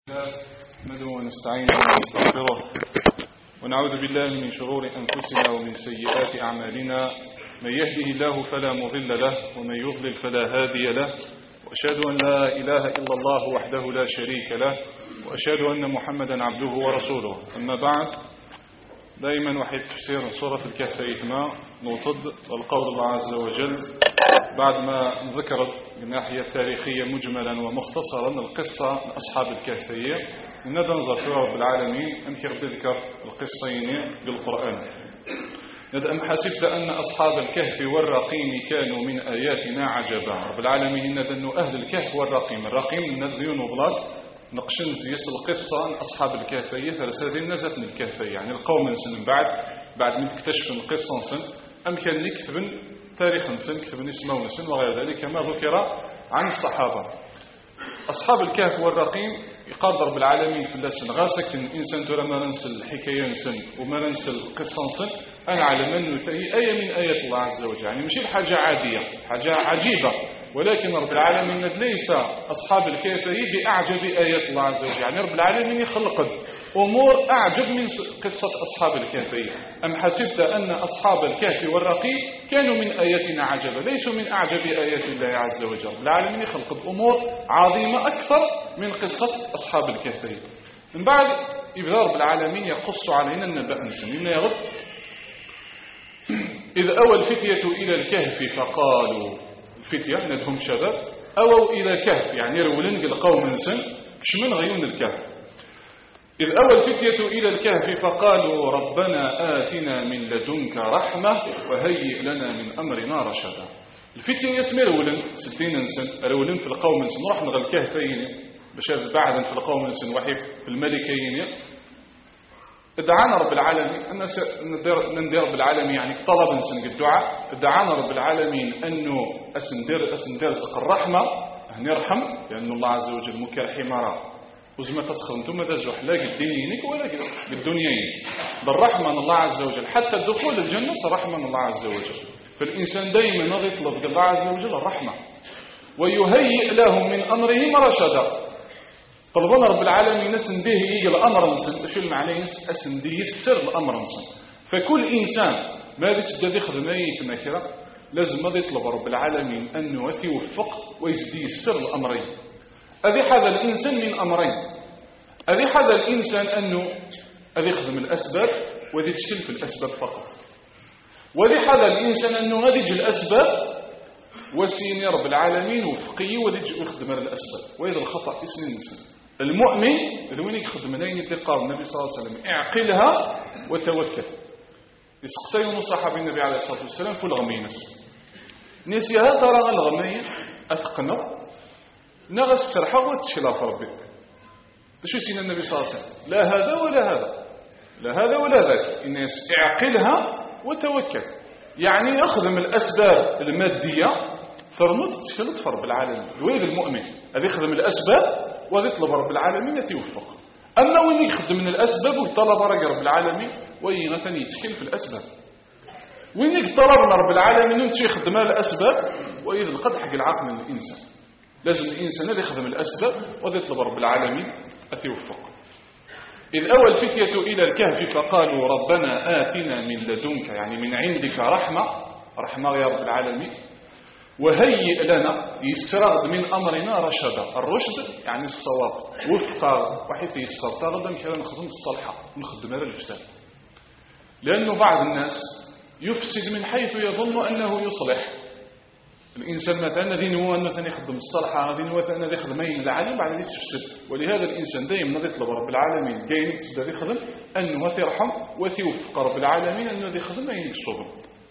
نحمده ونستعينه ونستغفره ونعوذ بالله من شرور أنفسنا ومن سيئات أعمالنا. من يهده الله فلا مضل له ومن يضلل فلا هادي له، وأشهد أن لا إله إلا الله وحده لا شريك له، وأشهد أن محمدا عبده ورسوله. أما بعد، دائما وحيد تفسير سورة الكهف إثماء نوطد والقول الله عز وجل بعد ما ذكرت الناحية التاريخية مجملا ومختصرا القصة أصحاب الكهفية، ندنظر في رب العالمين أنكر بذكر القصين بالقرآن. أم حسبت أن أصحاب الكهف والرقيم كانوا من آياتنا عجبا. رب العالمين ندن أهل الكهف والرقيم. الرقيم نديون وبلاد نقشن زيس القصة أصحاب الكهفية ثلاثة نزت من الكهفية، يعني القوم سن بعد من اكتشف القصة سن أم كان يكتب تاريخ سن كتب اسمه سن وغير ذلك كما ذكر عن الصحابة. أصحاب الكهف والرقيم يقدر رب العالمين في اللسن غاسك الإنسان ترى ما ننسى الحكاية سن وما ننسى القصة سن أنا على من نتهي آية من آيات الله عز وجل، يعني مش حاجة عادية، حاجة عجيبة، ولكن رب العالمين ليس أصحاب الكهف بأعجب آيات الله عز وجل. يعني رب العالمين يخلق أمور أعجب من قصة أصحاب الكهف. أم حسبت أن أصحاب الكهف والرقيم كانوا من آياتنا عجبا، ليسوا من أعجب آيات الله عز وجل. رب العالمين يخلق أمور عظيمة أكثر من قصة أصحاب الكهف. من بعد يبدأ رب العالمين يقص علينا النبأ نسمين يغض إذ أوى الفتية إلى الكهف فقالوا، الفتية ندهم شباب أووا إلى كهف، يعني رولن القوم سن شمن غيون الكهف. إذ أوى الفتية إلى الكهف فقالوا ربنا آتنا من لدنك رحمة وهيئ لنا من أمرنا رشدا. الفتية يسمي رولن ستين سن رولن في القوم سن رحنا الكهفين باش بعدا في القوم سن وحي في الملكين. دعانا رب العالمين أن ندير رب العالمين، يعني طلب نسن الدعاء. دعانا رب العالمين أنه أسندير سق الرحمة نرحم، لأن الله عز وجل مكرحي مرا وزما تسخن ثم تزوح لا قدينينك ولا بالدنياين بالرحمة من الله عز وجل. حتى الدخول الجنة رحمة من الله عز وجل. فالإنسان دائما يطلب الله عز وجل الرحمة ويهيئ له من أمرهم رشدا. طلبنا رب العالمين نسنديه يجي الأمر نسن شو المعنى أسنديه السر الأمر نسن. فكل إنسان ما تجد يخدم يتمكر لازم ماذا يطلب رب العالمين أنه يوفق ويزدي السر الأمرين. أذي هذا الإنسان من أمرين، أذي هذا الإنسان أنه أذي يخدم الأسباب وذي تشكل في الأسباب فقط، وذي هذا الإنسان أنه غادي يجي الأسباب وسيني رب العالمين وفقيه وذي يخدم الأسباب. وإذا الخطأ اسم الإنسان المؤمن ذوين يخدم لين يتقال النبي صلى الله عليه وسلم اعقلها وتوكل. يسقسيون الصحابي النبي عليه الصلاة والسلام في الغمينس نسيها ترى الغمية أثقنا نغى السرحة وتشلاف ربي. شو سينا النبي صلى الله عليه وسلم لا هذا ولا هذا، لا هذا ولا ذاك، الناس اعقلها وتوكل، يعني يخدم الأسباب المادية ثرنوت تشكلت في رب العالمين. الويد المؤمن هذا يخدم الأسباب ويطلب رب العالمين يتوفق. أما وين يخدم من الأسباب ويطلب رب العالمين وين ثاني يتشكل في الأسباب. وين طلبنا رب العالمين أن يخدم الأسباب وإذا قد حق العقل من الإنسان. لازم الإنسان هذا يخدم الأسباب ويطلب رب العالمين يتوفق. إذ أوى الفتية إلى الكهف فقالوا ربنا آتنا من لدنك، يعني من عندك رحمة يا رب العالمين، وهيئ لنا يسرغد من أمرنا رشدا. الرشد يعني الصواب وفق وحيث يسر تغدا كلا نخدم الصالحة ونخدم هذا الفساد. لأنه بعض الناس يفسد من حيث يظن أنه يصلح. الإنسان مثلا ذي نوى مثلا يخدم الصالحة، ذي نوى مثلا يخدم أين العالم بعد ذي تفسد. ولهذا الإنسان دائما يطلب رب العالمين كاين تبدا يخدم أنه يرحم ويوفق رب العالمين أنه يخدم أين يكسبه.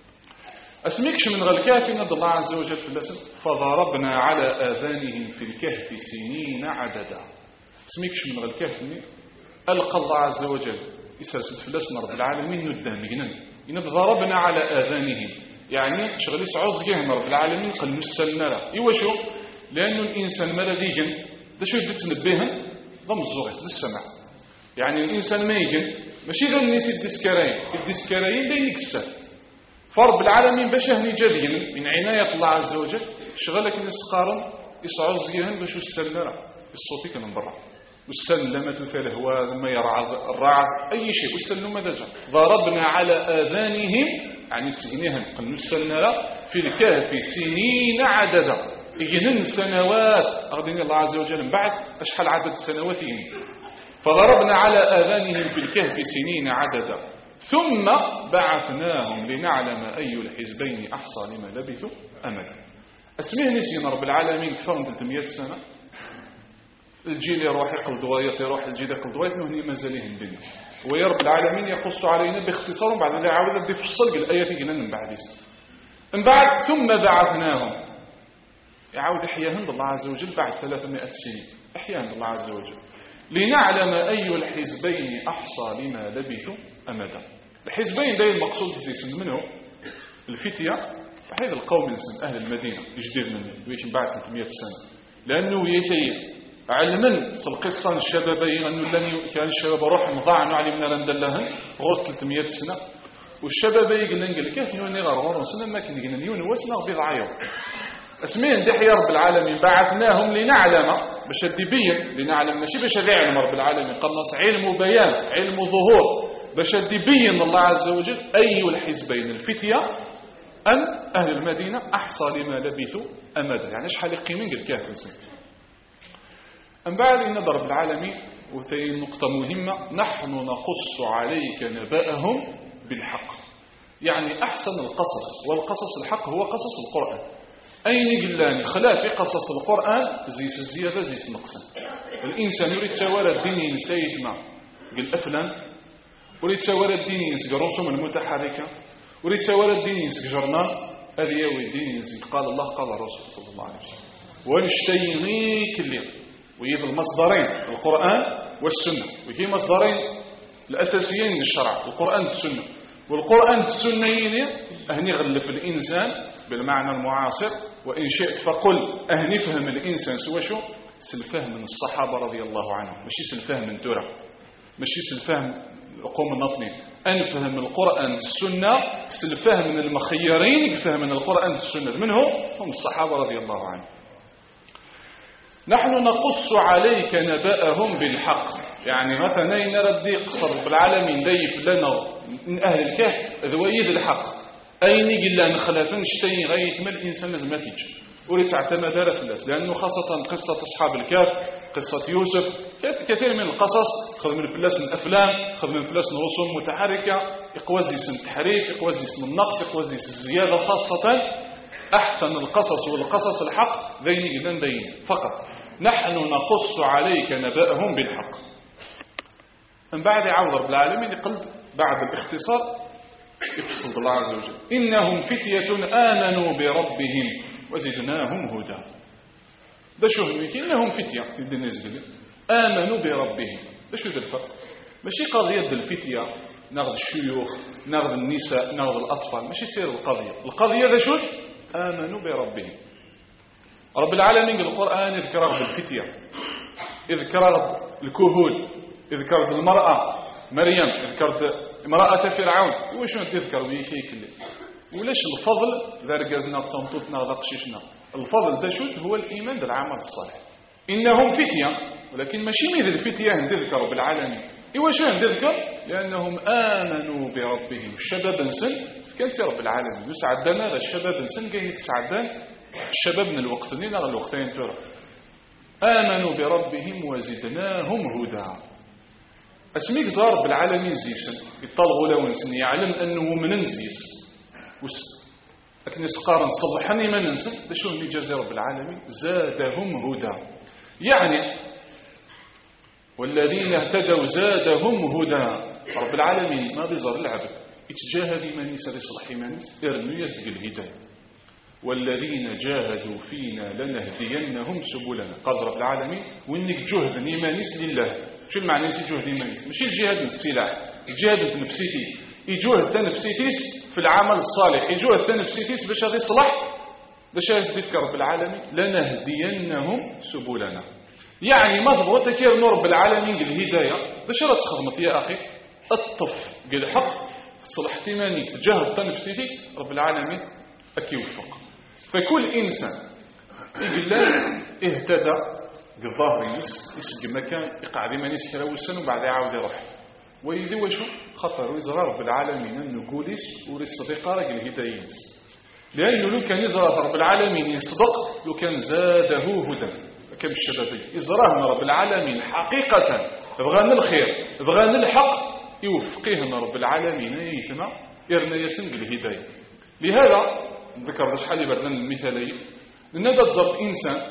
أسميكش من غالكافي ند الله عز وجل في اللسن فضربنا على آذانهم في الكهف سنين عددا. أسميكش من غالكافي ألقى الله عز وجل يسلسل في اللسن رب العالمين ندامينا إن ضربنا على آذانهم، يعني شغل يسعوز جهم رب العالمين قال نسلنا له. إيوا شو؟ لأنه الإنسان ملديجن ده شو يدت نبيهن ضم الزغيس ده السمع. يعني الإنسان ما يجن ماشي ذا الناس الديسكرايين بين يكسر. فرب العالمين باش هني جديا من عناية الله عز وجل شغلك الناس قارن يسعوز جهم باش يسلنا له الصوتي كان برا. والسلمة الهواء ما يرعى الرعد أي شيء والسلم ماذا جاء ضربنا على آذانهم يعني سجنهم قلنا السنة في الكهف سنين عددا إجنن سنوات أغدني الله عز وجل من بعد أشحال عدد سنواتهم فضربنا على آذانهم في الكهف سنين عددا ثم بعثناهم لنعلم أي الحزبين أحصى لما لبثوا أمدا اسمه نسينا رب العالمين أكثر من 300 سنة الجيل يروح يقل ضوايط يروح الجيل يقل ضوايط وهني مازاليه الدنيا ويا رب العالمين يقص علينا باختصار بعد ذلك عاود يدي فصل الآيات قلنا من بعد من بعد ثم بعثناهم يعاود إحياهم الله عز وجل بعد 300 سنين إحياهم الله عز وجل لنعلم أي الحزبين أحصى لما لبثوا أمدا الحزبين ده المقصود زي منه الفتية هذا القوم من أهل المدينة يجدير منه ويش من بعد 300 سنة لأنه يتي علما القصة الشبابين أنه لن كان الشباب روح مضاعن علمنا لندلهن غوص 300 سنة والشباب يقول لنقل كيف نوني غرغر سنة ما كان يقول نيون وسنة بضعيو اسمين دح يا رب العالمين بعثناهم لنعلم باش تبين لنعلم ماشي باش نعلم رب العالمين قنص علم بيان علم ظهور باش تبين الله عز وجل أي الحزبين الفتية أن أهل المدينة أحصى لما لبثوا أمدا يعني شحال يقيمين قل كاف نسن أم بعد إن رب العالمين وثي نقطة مهمة نحن نقص عليك نبأهم بالحق يعني أحسن القصص والقصص الحق هو قصص القرآن أين قلاني خلاف قصص القرآن زيس الزيادة زيس النقصان الإنسان يريد توارى الدين ينسيت مع قل أفلام يريد توارى الدين ينسك الرسوم المتحركة يريد توارى الدين ينسك جرنان هذه يوي الدين ينسك قال الله قال الرسول صلى الله عليه وسلم ونشتيني كلهم ويجي المصدرين القرآن والسنة ويجي مصدرين الأساسيين للشرع القرآن والسنة والقرآن والسنة أهني غلف الإنسان بالمعنى المعاصر وإن شئت فقل أهني فهم الإنسان سوى شو سلفهم من الصحابة رضي الله عنهم ماشي سلفهم من ترى ماشي سلفهم القوم النطني أنفهم القرآن والسنة سلفهم من المخيرين فهم من القرآن والسنة من هم الصحابة رضي الله عنهم نحن نقص عليك نبأهم بالحق يعني مثلا نردي قصر بالعالمين ديف لنا من أهل الكهف ذويد الحق أين قلنا نخلفن شتين غاية ما الإنسان لازم تيجي ولي تعتمد في الناس لأنه خاصة قصة أصحاب الكهف قصة يوسف كثير من القصص خذ من فلاس الأفلام خذ من فلاس الرسوم متحركة يقوزيس التحريف يقوزيس النقص يقوزيس الزيادة خاصة أحسن القصص والقصص الحق ذين قلنا ذين فقط نحن نقص عليك نبأهم بالحق من بعد عوض رب العالمين يقلب بعد الاختصار يفصل الله عز وجل إنهم فتية آمنوا بربهم وزدناهم هدى ده شو إنهم فتية آمنوا بربهم ده شو ذا الفرق ماشي قضية الفتية ناخذ الشيوخ ناخذ النساء ناخذ الأطفال ماشي تصير القضية ذا شو آمنوا بربهم رب العالمين القرآن يذكر بالفتية يذكر الكهول يذكر المرأة مريم يذكر امرأة فرعون وشو تذكر ويشي كله ولاش الفضل ذا رجزنا تنططنا ضقششنا الفضل ده شو هو الإيمان بالعمل الصالح إنهم فتية ولكن ماشي مثل الفتية تذكر بالعالمين إيواش تذكر لأنهم آمنوا بربهم الشباب نسن كانت رب العالمين يسعدنا الشباب نسن كي يتسعدان الشباب من الوقتين على الوقتين ترى آمنوا بربهم وزدناهم هدى اسميك زار بالعالمين زيسن يطلغوا لو نسن يعلم أنه من نزيس لكن يسقار نصلحني ما ننسن ده شو اللي جزي رب العالمين زادهم هدى يعني والذين اهتدوا زادهم هدى رب العالمين ما بيزار العبد يتجاهد إيمانيس لصلح إيمانيس يرنو يزدق الهداية والذين جاهدوا فينا لنهدينهم سبلنا قال رب العالمين وإنك جهد إيمانيس لله شو المعنى جهد إيمانيس ماشي الجهاد السلاح الجهاد النفسيتي يجهد تنفسيتيس في العمل الصالح يجهد تنفسيتيس باش هذا يصلح باش يثبتك رب العالمين لنهدينهم سبلنا يعني ما تبغى تكير نور رب العالمين الهدايه باش راه تخدمت يا اخي الطف قال الحق تصلح إيمانيس تجهد تنفسيتي رب العالمين أكي وفق فكل إنسان يقول له اهتدى الظاهر يسق مكان يقعد ما يسكر وسن وبعد يعاود يروح ويدي وشو خطر ويزرى رب العالمين انه قوليس وري الصديقه راجل الهدايات لانه لو كان يزرى رب العالمين يصدق لو كان زاده هدى كم الشبابيه يزراه رب العالمين حقيقه بغانا الخير بغانا الحق يوفقيه رب العالمين يثنى يرنا يسن بالهدايه. لهذا ذكر شحال بردنا المثاليه لان هذا تزرط انسان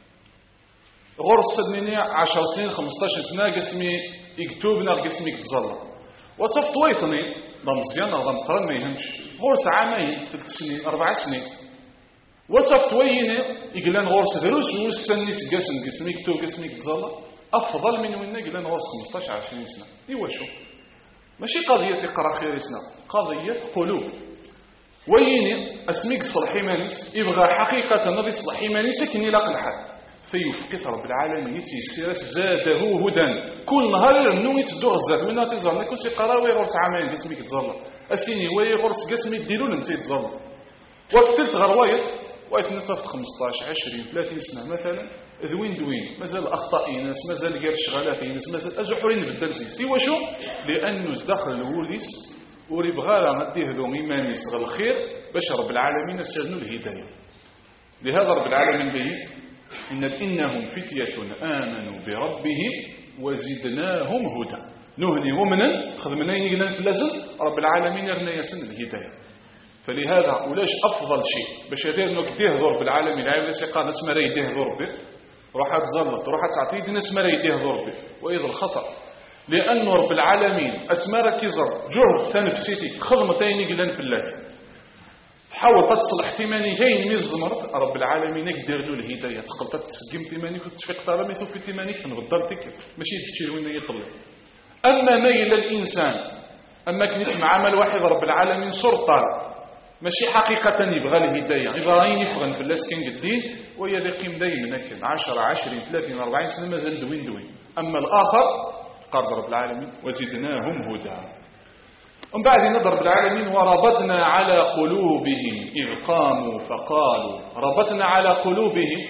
غرس سنين 10 سنين 15 سنه قسمي يكتبنا قسمي يتزلط وتصفط ويطني ضم مزيان ضم قرن ما يهمش غرس عامين 3 سنين 4 سنين وتصفط وين يقلان غرس دروس والسنيس قسمي يكتب قسمي يتزلط افضل من وين يقلان غرس 15 20 سنه. ايوا شو ماشي قضيه تقرا خير سنه قضيه قلوب وين اسميك صلح ايمانيس يبغى حقيقه نبي صلح ايمانيس كني لاق الحال فيوفق رب العالمين يتيسير زاده هدى كل نهار النوم يتدو غزات منها تزرنا كلشي قراوي غرس عامين قسمي يتزلط اسيني وي غرس قسمي ديرو لنتي يتزلط وستلت غروايت وايت نتصف 15 20 30 سنه مثلا دوين مازال اخطاء ناس مازال غير شغالات ناس مازال اجحورين بدل زي سوا شو لانه داخل الوليس وري بغا غديه ذو ايمانيس غير الخير باش رب العالمين استجنوا الهدايه. لهذا رب العالمين به إنهم فتية آمنوا بربهم وزدناهم هدى نهني ومنا خدمنا ينقلنا في اللازم رب العالمين يرنا يسن الهداية. فلهذا ولاش أفضل شيء باش يدير انك تهضر رب العالمين عايز يقال ناس ما راهي يهضر به روح تزلط روح تعطي ناس ما راهي يهضر به وإذا الخطأ لأن رب العالمين أسمارك يزر جهد تنفسيتي خدمتين ينقلنا في اللازم تحاول تصلح تيماني كاين مي الزمرت رب العالمين يقدر له الهدايه تقدر تسقم تيمانيك وتشفق طالما يثوب في تيمانيك تنغدرتك ماشي تشير وين يطلع. اما ميل الانسان اما كنت مع عمل واحد رب العالمين سلطان ماشي حقيقه يبغى الهدايه يبغى يفغن في الناس كان قدين ويا يقيم دائما هكا 10 20 30 40 سنه مازال دوين. اما الاخر قال رب العالمين وزدناهم هدى. ومن بعد نضرب العالمين وربطنا على قلوبهم إذ قاموا فقالوا ربطنا على قلوبهم.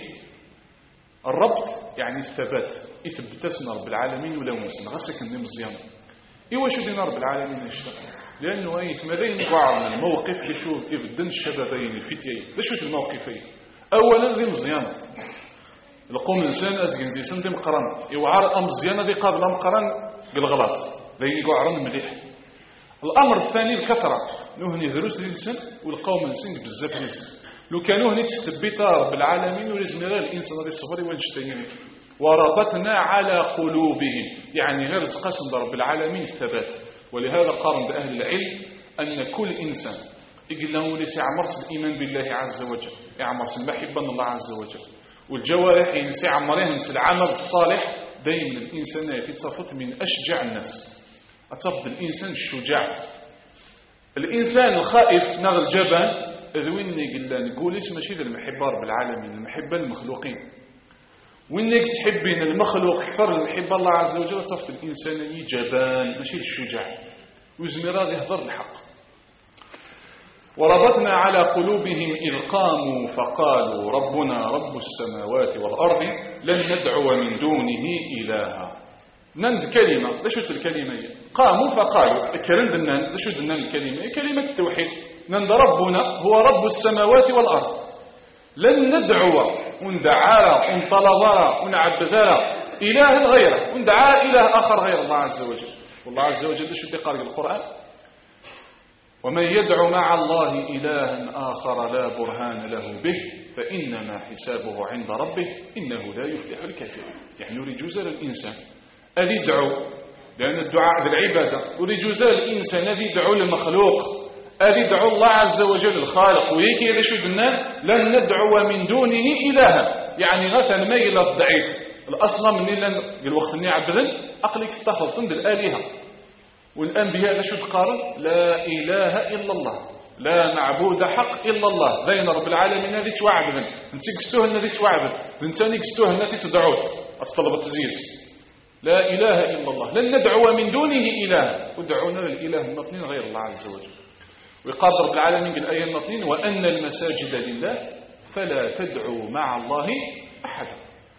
الربط يعني الثبات يثبتسنا رب العالمين ولا ونسنا غسك النم الزيان إيوا شو دينا رب العالمين يشتغل لأنه أي ثمرين قاعدنا الموقف يشوف يبدن الشبابين الفتيين لشوف الموقفين أولا ذي مزيان لقوم الإنسان أزجن زي سندم قرن يوعار أم زيانة ذي قابل أم قرن بالغلط ذي قاعدنا مليح. الأمر الثاني الكثرة نهني دروس الإنسان والقوم الإنسان بزاف الإنسان لو كانوا هني تثبت رب العالمين ولازم يرى الإنسان هذا الصبر والجتين وربطنا على قلوبهم يعني غير قسم رب العالمين الثبات. ولهذا قارن بأهل العلم أن كل إنسان يقول له ليس يعمرس الإيمان بالله عز وجل يعمرس المحبة الله عز وجل والجوارح ينسى عمرين العمل الصالح دائما الإنسان يتصفت من أشجع الناس أتصفت الإنسان الشجاع. الإنسان الخائف نغ الجبان ذوين يقول نقول اسم ماشي ذا المحبة رب العالمين المحبة المخلوقين وإنك تحبين المخلوق حفر المحبة الله عز وجل تصفت الإنسان جبان ماشي الشجاع وزميرا يهضر الحق. وربطنا على قلوبهم إذ قاموا فقالوا ربنا رب السماوات والأرض لن ندعو من دونه إلها. نند كلمة لا شو الكلمة هي قاموا فقالوا كرند النند لا شو دنا الكلمة هي كلمة التوحيد نند ربنا هو رب السماوات والأرض لن ندعو وندعى ونطلب ونعبد إله غيره وندعى إله آخر غير الله عز وجل. والله عز وجل شو يقرأ القرآن ومن يدعو مع الله إلها آخر لا برهان له به فإنما حسابه عند ربه إنه لا يفلح الكافرون. يعني يريد جزء الإنسان أذي يدعو لأن الدعاء بالعبادة يريد جزء الإنسان أذي يدعو للمخلوق أذي يدعو الله عز وجل الخالق ويكي إذا شدنا لن ندعو من دونه إلها يعني مثلا ما إلى الضعيف الأصنام من لن الوقت أني عبدن أقلك تخلطن بالآلهة والأنبياء لا شد قارن لا إله إلا الله لا معبود حق إلا الله ذين رب العالمين هذه توعبدن انت قستوهن هذه توعبد انتاني قستوهن هذه تدعوت أتصلب التزييز لا إله إلا الله لن ندعو من دونه إله ودعونا للإله النطنين غير الله عز وجل. ويقال رب العالمين بالآية النطنين وأن المساجد لله فلا تدعوا مع الله أحدا.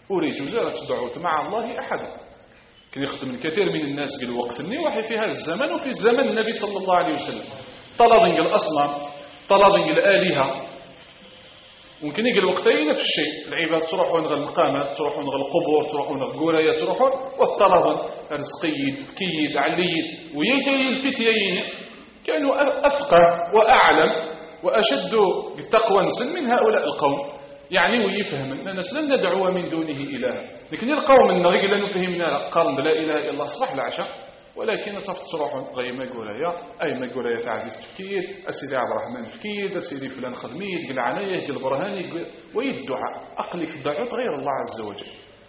أريد زارة دعوت مع الله أحد. كان يخدم الكثير من الناس بالوقت النواحي في هذا الزمن وفي زمن النبي صلى الله عليه وسلم. طلبن الأصنام، طلبن الآلهة، ممكن يجي الوقتين نفس الشيء. العباد تروحون غير المقامات، تروحون غير القبور، تروحون غير القرايات، تروحون والطلبن رزقيد كيد عليد ويجي الفتيين كانوا أفقه وأعلم وأشد بالتقوى من هؤلاء القوم. يعني ويفهم أننا لن ندعو من دونه إلها، لكن القوم النغي لن فهمنا قرن لا إله إلا الله صباح العشاء، ولكن تروحون غير ما قولايا أي ما قولايا تعزيز تفكير السيدي عبد الرحمن فكير السيدي فلان خدميت قل عنايه قل برهاني ويدعى أقلك الدعوة غير الله عز وجل.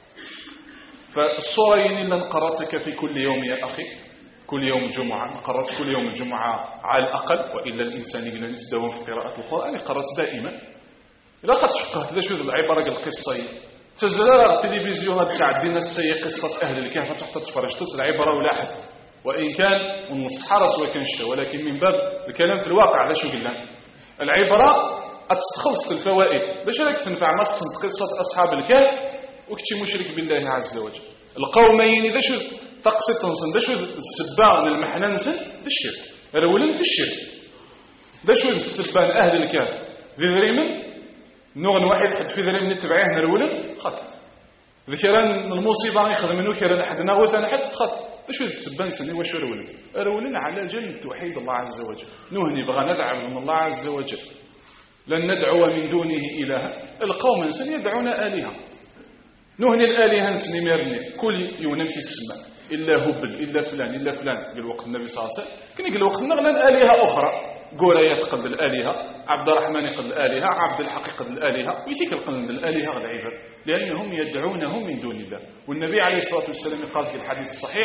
فالصورين اللي نقرأتك في كل يوم يا أخي، كل يوم جمعة قرأت كل يوم الجمعة على الأقل، وإلا الإنسان إلا نسدهم في قراءة القرآن قرأت دائما. إذا قد فقهت ذا شو العبارة القصة تزرار التلفزيون تساعد دينا السيء قصة أهل الكهف تحت تفرج تصل عبارة ولا أحد، وإن كان ونص حرس وكان شتا، ولكن من باب الكلام في الواقع لا شو قلنا العبارة أتستخلص الفوائد باش راك تنفع ما تصنت قصة أصحاب الكهف وكتي مشرك بالله عز وجل. القومين ذا شو تقصد تنصن ذا شو السبان المحننسن ذا الشرك رولن في الشرك ذا شو السبان أهل الكهف ذي ذريمن نوغن واحد حد في ذلك نتبعيه نرولن خط ذكران المصيبة يخدم منه كيران حد ناغوث أنا حد خط شو السبان يسميه واش رولن على جل توحيد الله عز وجل. نهني بغى ندعو من الله عز وجل، لن ندعو من دونه إلها. القوم نسن يدعون آلهة، نهني الآلهة نسن ميرني كل يونم في السماء إلا هبل إلا فلان إلا فلان. قال وقت النبي صلى الله عليه وسلم كان يقول وقت نغلن آلهة أخرى قولايات قلب الآلهة، عبد الرحمن قلب الآلهة، عبد الحق قلب الآلهة، ويتيك القلب الآلهة العباد لأنهم يدعونهم من دون الله. والنبي عليه الصلاة والسلام قال في الحديث الصحيح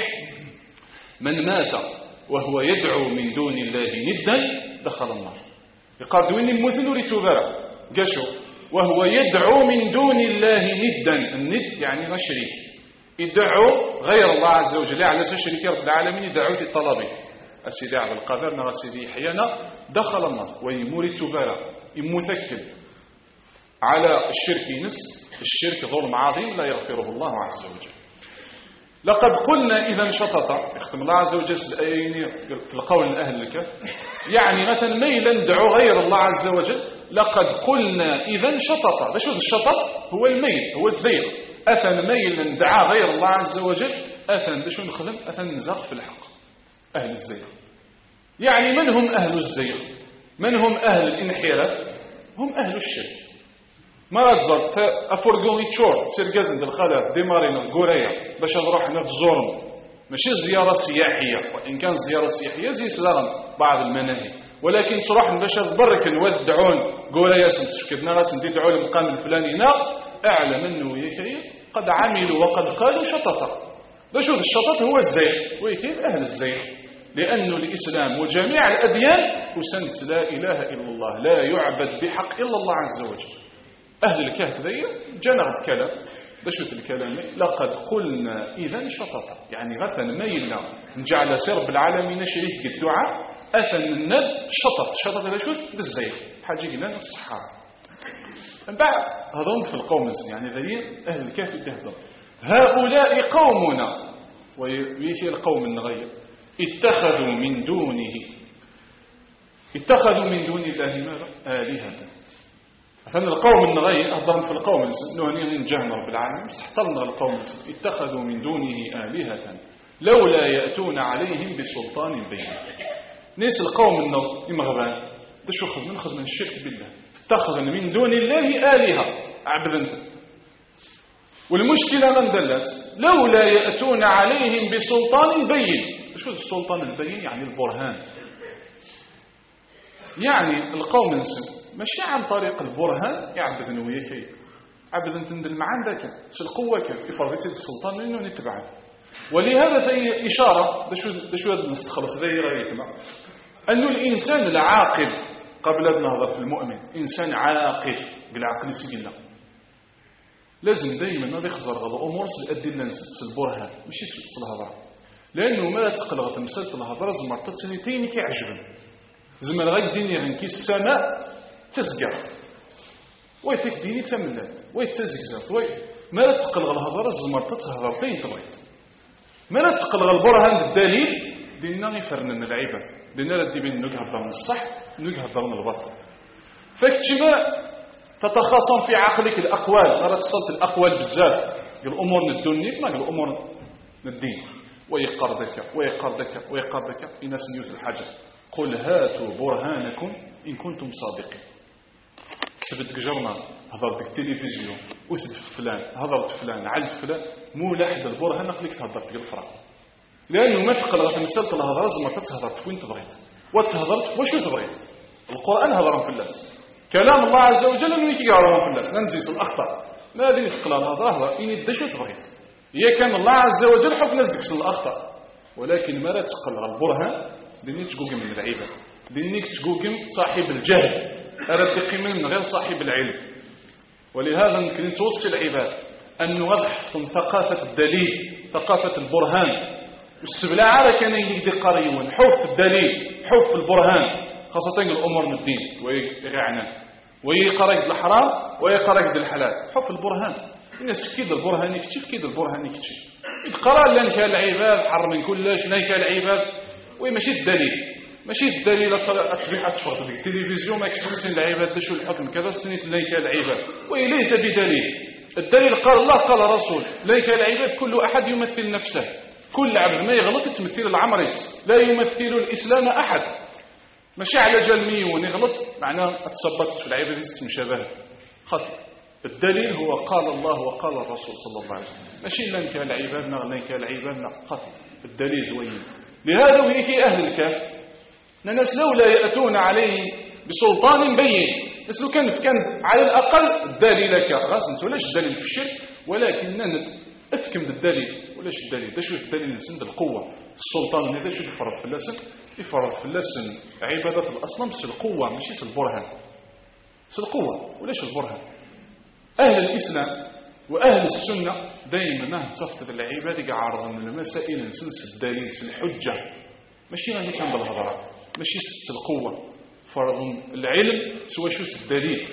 من مات وهو يدعو من دون الله ندا دخل النار. يقال دوين المثل ريتوبرا قشو وهو يدعو من دون الله ندا. الند يعني ما شريك، يدعو غير الله عز وجل على شريك رب العالمين يدعو في طلبه. السيدي عبد القادر نرى السيدي حيانا دخل النار ويموري تبارا يمثكل على الشرك نس. الشرك ظلم عظيم لا يغفره الله عز وجل. لقد قلنا إذا انشطط يختم الله عز وجل في القول أهل الكهف يعني مثلا ميلا ندعو غير الله عز وجل. لقد قلنا إذا انشطط، ده شو الشطط؟ هو الميل هو الزيغ. أثن ميلا ندعى غير الله عز وجل أثن ده شو نخدم أثن نزاق في الحق. أهل الزيغ يعني من هم أهل الزيغ؟ من هم أهل الانحراف؟ هم أهل الشرك. ما تزرت أفرقوني تشور سيرجازن الخلاف ديمارين القورية باش نروح نزورهم، ماشي زيارة سياحية، وإن كان زيارة سياحية زي سلام بعض المناهي، ولكن تروح باش تبرك نودعون قورية سنتشكدنا راس ندعوا المقام الفلاني نا أعلم أنه يكي قد عملوا وقد قالوا شططا. ده شو الشطط هو الزيغ ويكي أهل الزيغ، لأنه الإسلام وجميع الأديان وسنت لا إله إلا الله لا يعبد بحق إلا الله عز وجل. أهل الكهف ذي جنغ الكلام بشوت الكلام لقد قلنا إذا شطط يعني غثا ميلنا نجعل سرب العالمين شريك الدعاء أثن الند شطط بشوت بالزيغ حاجة قلنا الصحابة. من بعد هذون في القوم يعني ذي أهل الكهف يتهدون هؤلاء قومنا ويشير القوم النغير اتخذوا من دون الله ماذا؟ آلهة. فإن القوم النغير أهضرن في القوم نهني نجهنا رب العالمين استحطلنا القوم اتخذوا من دونه آلهة لولا يأتون عليهم بسلطان بين. نيس القوم المغبان ده شو خذ من الشرك بالله اتخذوا من دون الله آلهة عبدنت. والمشكلة من دلت لولا يأتون عليهم بسلطان بين. شو السلطان البين؟ يعني البرهان. يعني القوم ماشي عن طريق البرهان يعبد نوية عبد تندل معان ذاك القوة كان إفرادية السلطان منه نتبعه. ولهذا في إشارة ده شو هذا نستخلص ذي رأيتنا أنه الإنسان العاقل قبل النهضة في المؤمن إنسان عاقل بالعقل سجلنا لازم دائما هذا يخزر هذا أمور الأدلة البرهان ماشي الهضرة، لأنه ما تقلغ تمثلت الهضرة زمرتت سنتين كي عجبا زمن غير ديني غنكي السماء تسقط ويتك ديني تملات ويتزقزق ما لا تقلغ الهضره الزمرطه تهضر فين تبغيت ما لا تقلغ البرهان الدليل دينا يفرنن العباد دينا لا دي بين نوجه هضر من الصح نوجه هضر من الباطل فكتما تتخاصم في عقلك الاقوال راه تصلت الاقوال بزاف الامور الدنيا ما الامور الدين ويقردك الناس نيوت الحاجه قل هاتوا برهانكم ان كنتم صادقين كتبت جرنا هضرت التلفزيون وثبت فلان هضرت فلان علت فلان مو لاحد البرهان خليك تهضر تقول فرا لانه ما تقلغ في مساله الهضره زعما تهضر وين تبغيت وتهضرت واش تبغيت القران هضر في الناس كلام الله عز وجل انه يقراو في الناس لا نزيد الاخطاء ما غادي تقلغ الهضره ان يد شو تبغيت هي كان الله عز وجل حب الناس ديك الاخطاء ولكن ما لا تقلغ البرهان دينك تقوقم من العباد دينك تقوقم صاحب الجهل أرد قيمة من غير صاحب العلم ولهذا يمكن توصي العباد أن نوضح ثقافة الدليل ثقافة البرهان والسبلاعة كان يدي قريون حف الدليل حف البرهان خاصة الأمور من الدين ويغعنا ويقرأ الحرام ويقرأ الحلال حف البرهان الناس كيد البرهان يكتشف كيد البرهان يكتشف يتقرأ لأن كان العباد حر من كلش لا كان العباد وماشي الدليل ماشي الدليل أتفرض في التلفزيون ما يكسرسين العباد شو الحكم كذا سنيت ليك العباد وليس بدليل الدليل قال الله قال رسول ليك العباد كل أحد يمثل نفسه كل عبد ما يغلط يتمثل العمريس لا يمثل الإسلام أحد ماشي على جلميون يغلط معناه أتصبت في العباد مشابهة خطأ الدليل هو قال الله وقال الرسول صلى الله عليه وسلم ماشي لنك العباد ليك العباد خطأ الدليل هو لهذا ويكي أهل الكهف الناس لولا يأتون عليه بسلطان بين بس لو كان على الأقل الدليل لك غاس ولاش الدليل في الشرك ولكن أفكم الدليل ولاش الدليل ده شو الدليل نسند القوة السلطان هذا شو يفرض في اللسن يفرض في اللسن عبادة الأصنام بس القوة ماشي البرهان بس القوة ولاش البرهان أهل الإسلام وأهل السنة دائما تصفت العباد عارضا من المسائل نسنس الدليل الحجة ماشي غادي كان بالهضره ماشي القوه فرض العلم سوى شو الدليل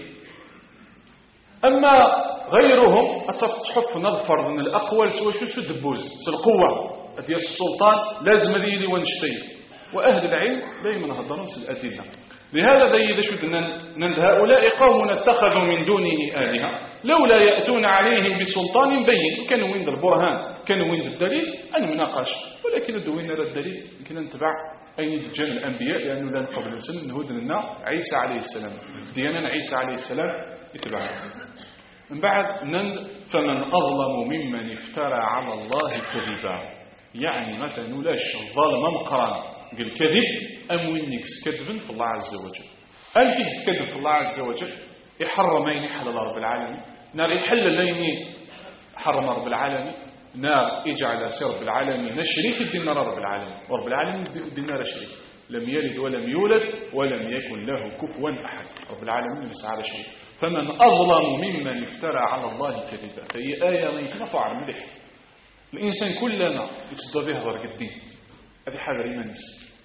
اما غيرهم تحف نظفر من الاقوال سوى شو الدبوز القوه ديال السلطان لازم هذه ونشتي واهل العلم دائما هضرون الادله لهذا ذي شو نند هؤلاء قوم اتخذوا من دونه آلهة لولا يأتون عليهم بسلطان بين كانوا وين البرهان كانوا وين الدليل أنا مناقش ولكن ندوين نرى الدليل يمكن نتبع أين جن الأنبياء لأنه لن قبل سن نهود لنا عيسى عليه السلام ديانا عيسى عليه السلام يتبعها من بعد فمن أظلم ممن افترى على الله كذبا يعني مثلا نولاش الظالم مقران بالكذب أم وينك سكذب في الله عز وجل أم فيك سكذب في الله عز وجل يحرمين حلال رب العالمين نار يحل لين حرم رب العالمين نار يجعل سير رب العالمين شريك الدين رب العالمين ورب العالمين الدين نار شريك لم يلد ولم يولد ولم يكن له كفوا أحد رب العالمين ليس على شيء فمن أظلم ممن افترى على الله كذبا فهي آية ما يكون فعل ملح الإنسان كلنا يتصدى به ورق الدين هذه حاجة إيمانية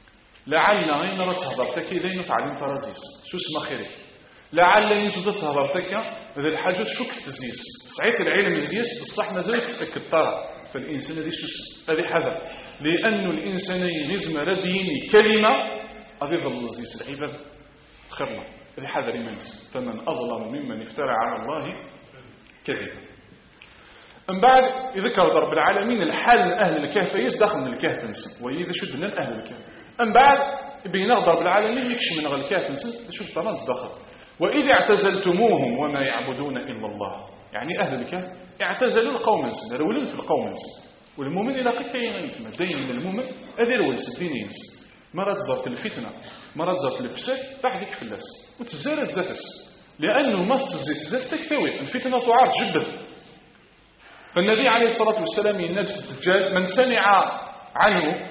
لعل غير نرى تهضرتك إذا نفعل ترازيس شو اسم خيرك لعل ينتو تهضرتك هذه الحاجة شو كتزيس سعيت العلم يزيس بالصح مازال تتأكد ترى فالإنسان هذه شو هذه حاجة لأن الإنسان يزم رديني كلمة هذه ظل زيس العباد خيرنا هذه حاجة إيمانية فمن أظلم ممن افترى على الله كذبا من بعد يذكر رب العالمين الحال من أهل الكهف يزدخل من الكهف نسن وإذا شد من أهل الكهف من بعد بين رب العالمين يكشف من أهل الكهف نسن شد طرز دخل وإذا اعتزلتموهم وما يعبدون إلا الله يعني أهل الكهف اعتزلوا القوم نسن رولون في القوم نسن والمؤمن إلى قكين يسمى دائما المؤمن أذير ولس الدين ينسن مرة تزرت الفتنة مرة تزرت الفساد بعد يكفي الناس وتزار الزفس لأنه ما تزيت سكتوي الفتنة تعارض جدا فالنبي عليه الصلاة والسلام ينادي في الدجال من سمع عنه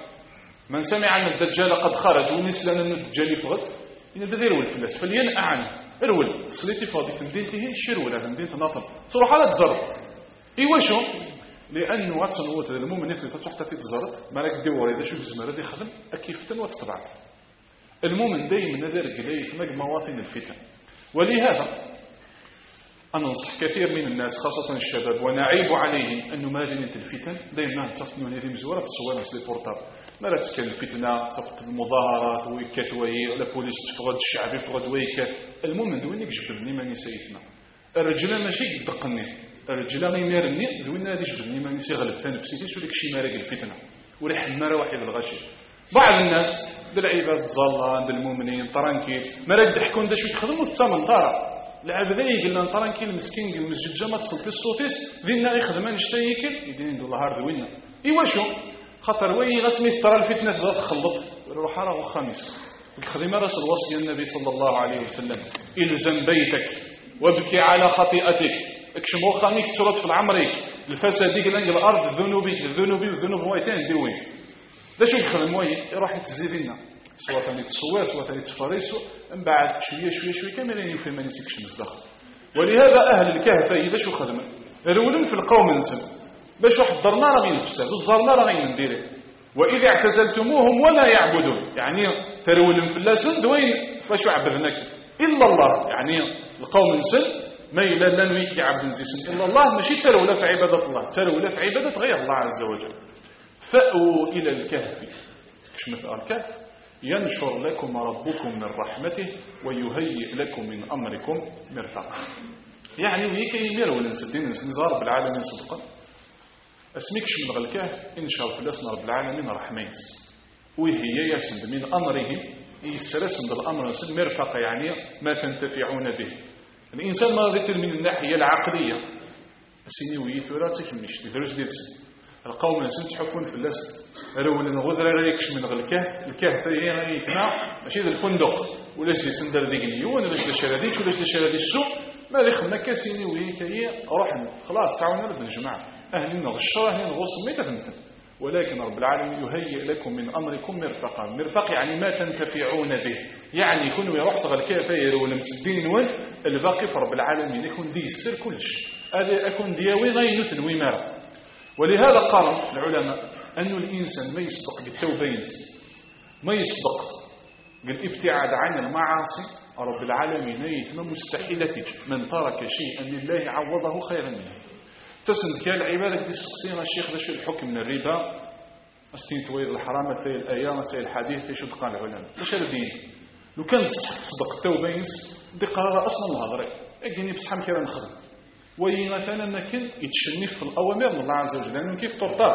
من سمع أن الدجال قد خرج ونسل أن الدجال يفغض ينادي يرول في الناس فلين أعنه ارول صليتي فاضي تندينته الشرولة تندينته ناطل تروح على الزرط إيواشو لأنه واتنوت المؤمن يثلي تحت تزرط مالك ديور إذا شو بزمار هذا يخدم أكيف تنوات تبعت المؤمن دايما نذر قليل في مواطن الفتن ولهذا أنا أنصح كثير من الناس خاصة الشباب ونعيب عليهم أنه ما دينة الفتن دائما تصفنوا هذه مزورة الصوان سلي بورتاب ما لا تسكن الفتنة تصفت المظاهرات ويكات ولا بوليس تفرد الشعب يفرد ويكات المهم دوينك جبرني ماني سيفنا الرجل ماشي يدقني الرجل ما يمرني دوينا هذه جبرني ماني سيغلب ثاني بسيتي وليك شي مارق الفتنة ولا حمارة واحد الغشي بعض الناس بالعباد الظلام بالمؤمنين طرانكيل ما راه يضحكون دا شويه يخدموا في الثمن طارا العبد يقول لنا طرانكيل المسكين قال المسجد جا ما تصل في الصوتيس دينا يخدم نشتيكل يدين دو الله هارد وينا ايوا شو خاطر وي غسمي ترى الفتنه تبدا تخلط روح راه الخميس الخدمه راس الوصيه النبي صلى الله عليه وسلم الزم بيتك وابكي على خطيئتك اكشم وخانيك تشرط في العمريك الفساد ديك الارض ذنوبي وذنوب وايتين ديوين دا شو يخدم وي يروح يتزيدنا سواء ثاني تصوير سواء ثاني تفاريس من بعد شويه كاملين يفهم ما نسيكش مزدخ ولهذا اهل الكهف اذا شو خدموا رولن في القوم نسم باش واحد ضرنا راه غير نفسه وزرنا راه غير نديري واذا اعتزلتموهم ولا يعبدون يعني ترولن في اللسن دوين فاش عبدناك الا الله يعني القوم نسم ما إلا لن يكي عبد نزيسن الا الله ماشي ترول في عباده الله ترول في عباده غير الله عز وجل فأووا إلى الكهف كش مثل الكهف ينشر لكم ربكم من رحمته ويهيئ لكم من أمركم مرفقا يعني ويكي يميروا لنسدين نزار رب العالمين صدقا اسميكش من الكهف إنشر في الأسنى رب العالمين رحميس وهي يسند من أمرهم يسرسند الأمر يسند مرفقا يعني ما تنتفعون به الإنسان ما ذكر من الناحية العقلية السيني ويثوراتك مش تدرس ديرسن القوم نسنت تحكون في اللسن رول الغذر ريكش من الكهف الكهف هي يتنا ماشي ذا الفندق ولا شي سندر ديك اليون ولا شي شراديك ولا شي شرادي السوق ما لي خدنا كاسيني وهي روحنا خلاص تعاوننا رب الجماعه اهلنا غشره اهلنا غص ما تفهمت ولكن رب العالمين يهيئ لكم من امركم مرفقا مرفق يعني ما تنتفعون به يعني يكون يروح تغ الكهف يرول مسدين وين الباقي في رب العالمين يكون دي السر كلش هذا اكون دياوي غينوث ويمار ولهذا قال العلماء أن الإنسان ما يصدق بالتوبة ما يصدق بالابتعاد عن المعاصي رب العالمين يتم مستحيلته من ترك شيئا لله عوضه خيرا منه تسند كالعبادة دي السقسين الشيخ ذا شو الحكم من الربا أستين تويد الحرام في الآيام في الحديث في شو قال العلماء وش الدين لو كان تصدق التوبة دي قرار أصلا الله غريب أجيني بسحام كيرا نخدم ومثلا مكن يتشنف في الأوامر من الله عز وجل لأنه كيف ترطار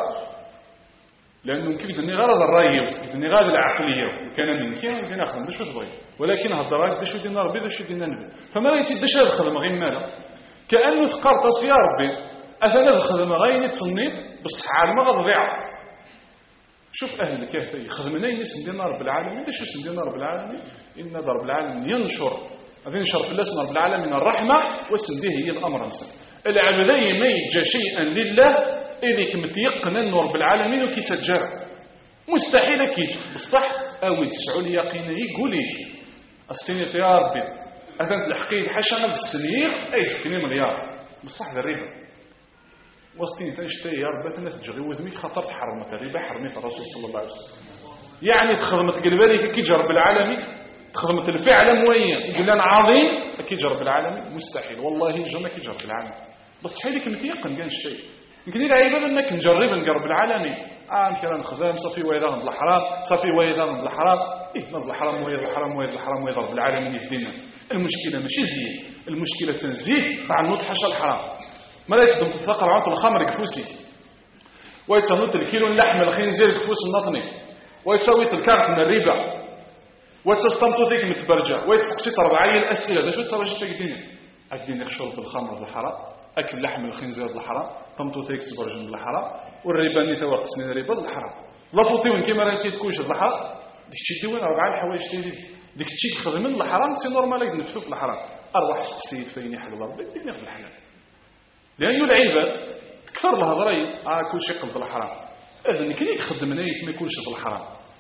لأنه كيف يدني غرض الرأي يدني غرض العقلية وكان من كين وكان أخذ دشو تبغي ولكن هالدراج دشو دينا ربي دشو دينا نبي فما لا يصير دشو الخدمة غير ماذا كأنه تقرطس يا ربي أثناء الخدمة غير تصنيت بصح عالمة غضيعة شوف أهل الكهف خدمنا يسندنا رب العالمين دشو سندنا رب العالمين إن رب العالمين ينشر هذا ينشر في الاسم رب العالمين الرحمة وسنديه هي الأمر نسل العبدين ما يجا شيئا لله إليك متيقنا أن رب العالمين وكي تتجرى مستحيل كيج بالصح أو تسعوا اليقين يقوليك أستنيت يا ربي أذنت الحقيقة حشنا بالسنير أي تكني مليار بالصح ذا الربا واستنيت أشتري يا ربي الناس تجري وذميك خطرت حرمة الربا حرمت الرسول صلى الله عليه وسلم يعني تخدمت قلبالك كي جرب العالمين تخدمت الفعل موين يقول أنا عظيم كي جرب العالمين مستحيل والله جمع كي جرب العالمين بس حيلك متيقن كان شيء يمكن إلى عبادة أنك نجرب نقرب العالمين كلام خدام صفي ويضا نضل حرام صفي ويضا نضل حرام نضل حرام ويضا حرام ويضا حرام ويضا رب العالمين يهدينا المشكلة ماشي زين المشكلة تنزيه مع النوت حشا الحرام ما لا يتدم تتفقر عنط الخمر كفوسي ويتسنوت الكيلو اللحم الخنزير كفوس النطني ويتسويت الكارت من الربا وتستمتو ذيك متبرجع ويتسقسيت 4 الأسئلة ذا شو تسوي شو تقديني أدينك شرب الخمر بالحرام أكل لحم الخنزير بالحرام طمتو ذيك تبرجن بالحرام والربا اللي توقس من الربا بالحرام لا فوطيون كيما راه تيتكوش بالحرام ديك تشي دوين 4 الحوايج تيدي ديك تشي تخدم الحرام سي نورمال ينفسو في الحرام أرواح سقسيت فين يحل ربي ديك ناخذ الحلال لأنه العباد تكثر الهضري كل شيء قبل الحرام إذن كي يخدم نايف ما يكونش بالحرام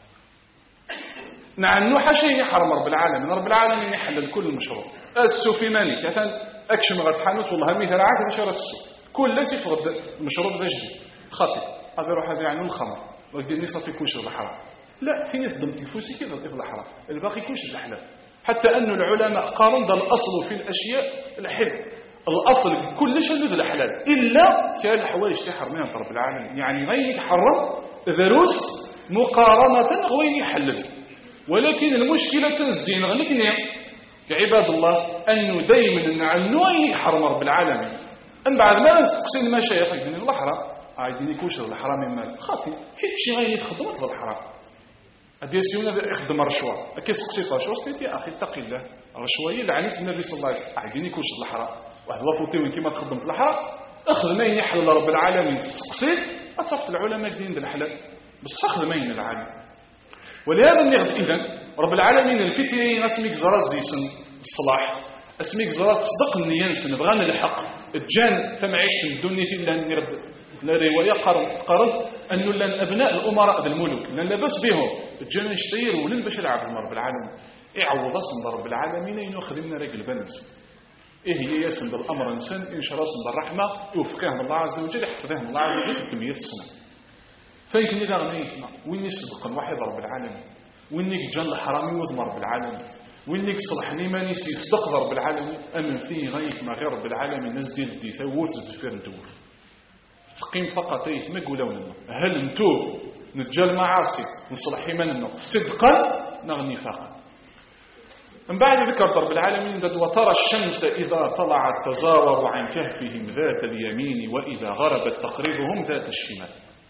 نعنو حاشا يحرم رب العالمين يحلل كل المشروع السوفي ماني كثان اكشم غد حانوت والله مثال عاد باش راه السوق كل سيف غد المشروع ذا جديد خاطئ هذا يروح هذا يعني الخمر ودير لي صافي كلشي الحرام لا فين يخدم تنفسي كذا في الحرام الباقي كلشي الحلال حتى ان العلماء قالوا ده الاصل في الاشياء الحل الأصل كل شيء مثل الحلال إلا كان الحوايج اللي حرمها رب العالمين. يعني غير يحرم ذروس مقارنة غير يحلل. ولكن المشكلة الزين غنكني عباد الله أنه دائما نعنو يحرم رب العالمين. أم بعد ما نسقسي المشايخ يقولون الله حرام عايدين يكوش الحرام مال خاطي في شيء غير يخدم في الحرام هذه سيونا يخدم رشوه كيسقسي رشوه سيدي اخي اتقي الله رشوه لعنت النبي صلى الله عليه وسلم عايدين يكوش الحرام واحد وفوتي وين كيما تخدم في الحرام اخذ ما يحل رب العالمين تسقسي اتصفت العلماء دين بالحلال بس اخذ ما العالم. ولهذا نغد اذا رب العالمين الفتيين اسميك زراز ديسن الصلاح اسميك زراز صدق النيانسن بغانا الحق الجان ثم عيش في الدنيا الا نرد لا روايه قرن انه لان ابناء الامراء بالملوك لان لاباس بهم الجان يشتير ولن باش يلعب رب العالمين يعوض اصلا رب العالمين انه خدمنا راجل بنس ايه هي ياسن بالامر انسان ان شاء الله بالرحمه يوفقهم الله عز وجل يحفظهم الله عز وجل في 800 سنه. فيمكن اذا غنيتنا وين يصدق واحد رب العالمين وين جان الحرامي وذم رب العالمين وين صلحني ما نسي يصدق رب العالمين امن فيه غيك ما غير رب العالمين ناس ديال الدي ثوت تفير ندور تقيم فقط ما يقولوا لنا هل انتو نتجال معاصي نصلح ايماننا صدقا نغني فاقا. من بعد ذكر رب العالمين وترى الشمس اذا طلعت تزاور عن كهفهم ذات اليمين واذا غربت تقرضهم ذات الشمال.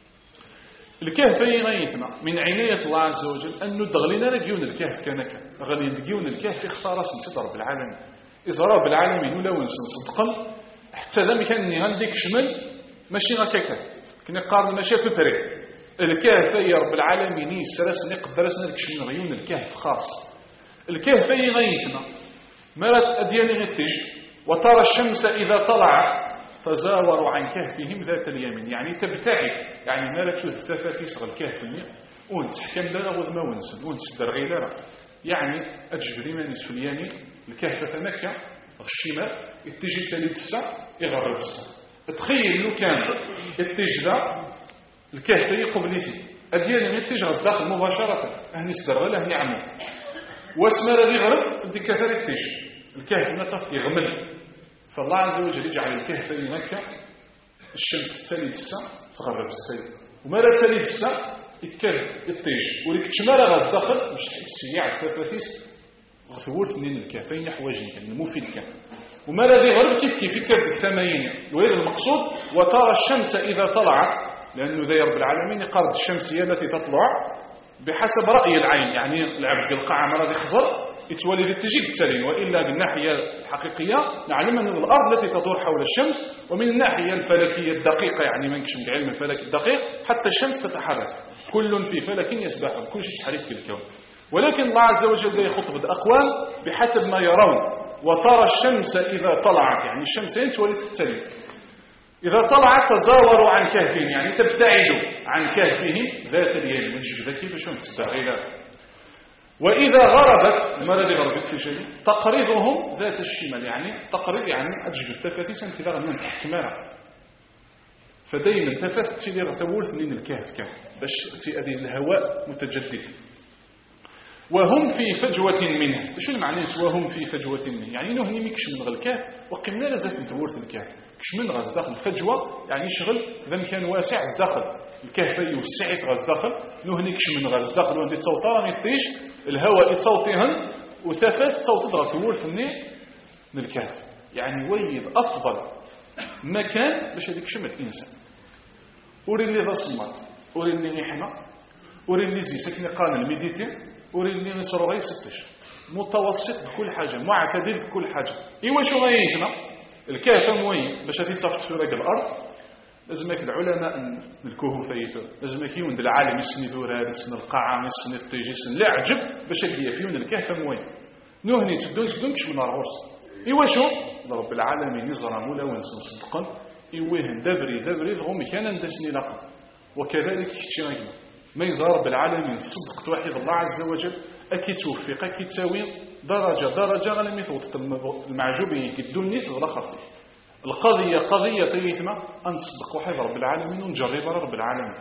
الكهفين غيثنا من عناية الله عز وجل أن ندغلنا رجيون الكهف كانك غني رجيون الكهف اختار اسم رب العالمين إذا رب العالمين ولا ونسن صدقا حتى ذا مكان غنديك شمل ماشي غكاكا كنا قارن ماشي في فريق الكهف يا رب العالمين يسرسني قدرسنا لك شمل غيون الكهف خاص. الكهفين غيثنا مرات أدياني غتيج وترى الشمس إذا طلعت تزاور عن كهفهم ذات اليمين يعني تبتعد يعني ما لا تشوف التفاتيس غير الكهف ونتحكم لنا وذما ونسد ونسدر غير يعني أجبري ما نسف اليمين الكهف تمكة الشمال اتجي تالي الساعة يغرب الساعة. تخيل لو كان اتجي الكهف يقبل فيه أدياني اتجي غزداخل مباشرة أهني سدر غير أهني عمو واسمار اللي غرب دي كثير اتجي الكهف ما تفت يغمل. فالله عز وجل يجعل الكهف في مكة الشمس تالي الساعة تغرب السيد وما لا تالي الساعة يتكلم يطيش وليك تشمال غاز داخل مش السياعة تفاتيس غثور اثنين الكهفين حواجين كان المفيد كان وما لا ذي غرب كيف يكرد ثمانين وهذا المقصود وترى الشمس إذا طلعت لأنه ذي رب العالمين يقرد الشمس هي التي تطلع بحسب رأي العين يعني العبد القاعة مرة يخزر يتولي التجيب التالين وإلا بالناحية الحقيقية نعلم أن الأرض التي تدور حول الشمس ومن الناحية الفلكية الدقيقة يعني ما نكشف العلم الفلكي الدقيق حتى الشمس تتحرك كل في فلك يسبح كل شيء تحرك في الكون. ولكن الله عز وجل يخطب الأقوام بحسب ما يرون وترى الشمس إذا طلعت يعني الشمسين تولي التالين إذا طلعت تزاوروا عن كهفهم يعني تبتعدوا عن كهفهم ذات اليمين ونجب ذكي بشون تستغيلها وإذا غربت المرة اللي غربت في شيء تقرضهم ذات الشمال يعني تقرض يعني أجب التفاتيس أنت لغا من تحكمها فدايما تفات تيلي غثور ثنين الكهف كان باش تأذي الهواء متجدد وهم في فجوة منه. شو المعنى وهم في فجوة منه يعني نهني ميكش من الكهف وقمنا لازم نتورث الكهف كش من غاز داخل فجوة يعني شغل إذا كان واسع داخل الكهف يوسعت غاز داخل نهني كش من غاز داخل وانت تصوتان يطيش الهواء يتصوتهن وثفات تصوت غثور ثنين من الكهف يعني ويد أفضل مكان باش هذيك شمل الإنسان أوري اللي ذا صمات أوري اللي نحنا أوري اللي زي سكني قان الميديتين أوري اللي نصر غي ستش متوسط بكل حاجة معتدل بكل حاجة إيوا شو غيهنا الكهف موين باش هذي تصفت في رجل الأرض لازمك العلماء الكهوف فايتو لازمك يون العالم يسني ذورا يسني القاعة يسني الطيج يسني لا عجب باش هي فيون الكهف موين نهني تدون كش من العرس إيوا شو رب العالمين يزرموا لا ونسن صدقا إيوهن دبري ضغم كان ندسني لقب وكذلك كتشيغنا ما يزار بالعالمين صدق توحيد الله عز وجل أكي توفيق أكي تساوي درجة غلمي ثوت المعجوبين كدوني في الآخر فيه القضية طيثما أن صدق وحيد رب العالمين ونجرب رب العالمين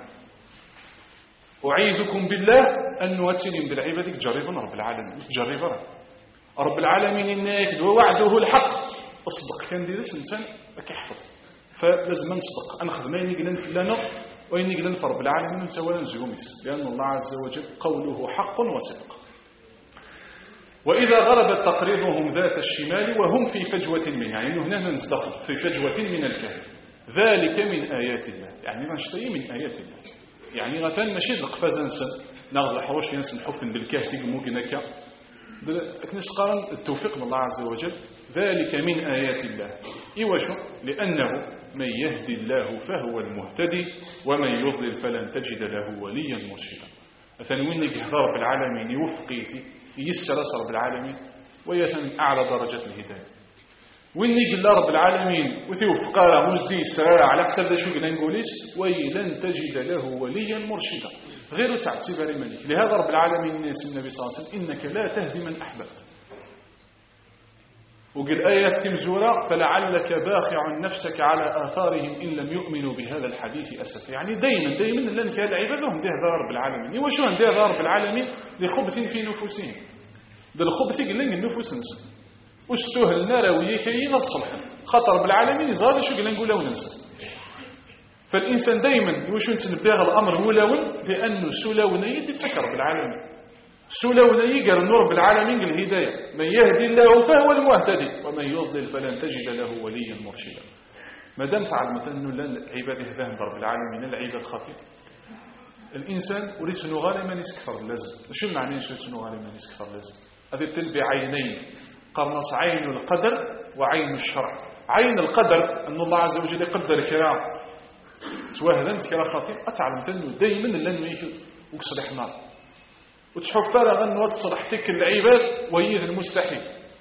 أعيذكم بالله أن نواتلين بالعبادك جربا رب العالمين تجرب رب العالمين إنك ووعده الحق أصدق كان دير الإنسان كيحفظ فلازم نصدق نخدم أين يقلن فلانا وين يقلن فرب العالمين ونسوى نزيوميس لأن الله عز وجل قوله حق وصدق. وإذا غلب تقريضهم ذات الشمال وهم في فجوة منه يعني هنا نصدق في فجوة من الكهف ذلك من آيات الله يعني نشتري من آيات الله يعني غثان ماشي القفازنسن ناخذ الحروش ينسن حكم بالكهف يقموقنك نسقارن التوفيق من الله عز وجل ذلك من آيات الله إيوشو لأنه من يهدي الله فهو المهتدي ومن يضلل فلن تجد له وليا مرشدا. مثلا وين يحضر رب العالمين يوفقيتي يسر رب العالمين ويثن أعلى درجة الهداية وين يقول رب العالمين وتوفق راه مزدي السرارة على حسب ذا شو قلنا نقوليش ولن تجد له وليا مرشدا غير تعتبر الملك. لهذا رب العالمين يسمى النبي صلى الله عليه وسلم إنك لا تهدي من أحببت وقل آيات كمزورة فلعلك باخع نفسك على آثارهم إن لم يؤمنوا بهذا الحديث أسف يعني دايما لن في هذا العبادة هم ده رب العالمين وشو هم ده رب العالمين لخبث في نفوسهم ده الخبث قلنا النفوس نسى وستوه الناروية كي نصلح خطر بالعالمين يزال شو قلنا نقول له ننسى. فالإنسان دايما وشو نتنبه الأمر هو لون لأنه سلونية تتذكر بالعالمين سلوني قال نور بالعالمين الهداية من يهدي الله فهو المهتدي ومن يضلل فلن تجد له وليا مرشدا. ما دام فعل مثلا لن عباده ذهن رب العالمين العباد خطير الإنسان وريد شنو غالي ما يسكثر لازم شو معنى شنو غالي ما يسكثر لازم هذه تلبي عينين قرنص عين القدر وعين الشرع. عين القدر أن الله عز وجل يقدر كرام سواء كرا خطير أتعلم أنه دائما لن يكون وكسر حمار وتشوف فرغ أنه وتصلح تك العباد وهي المستحيل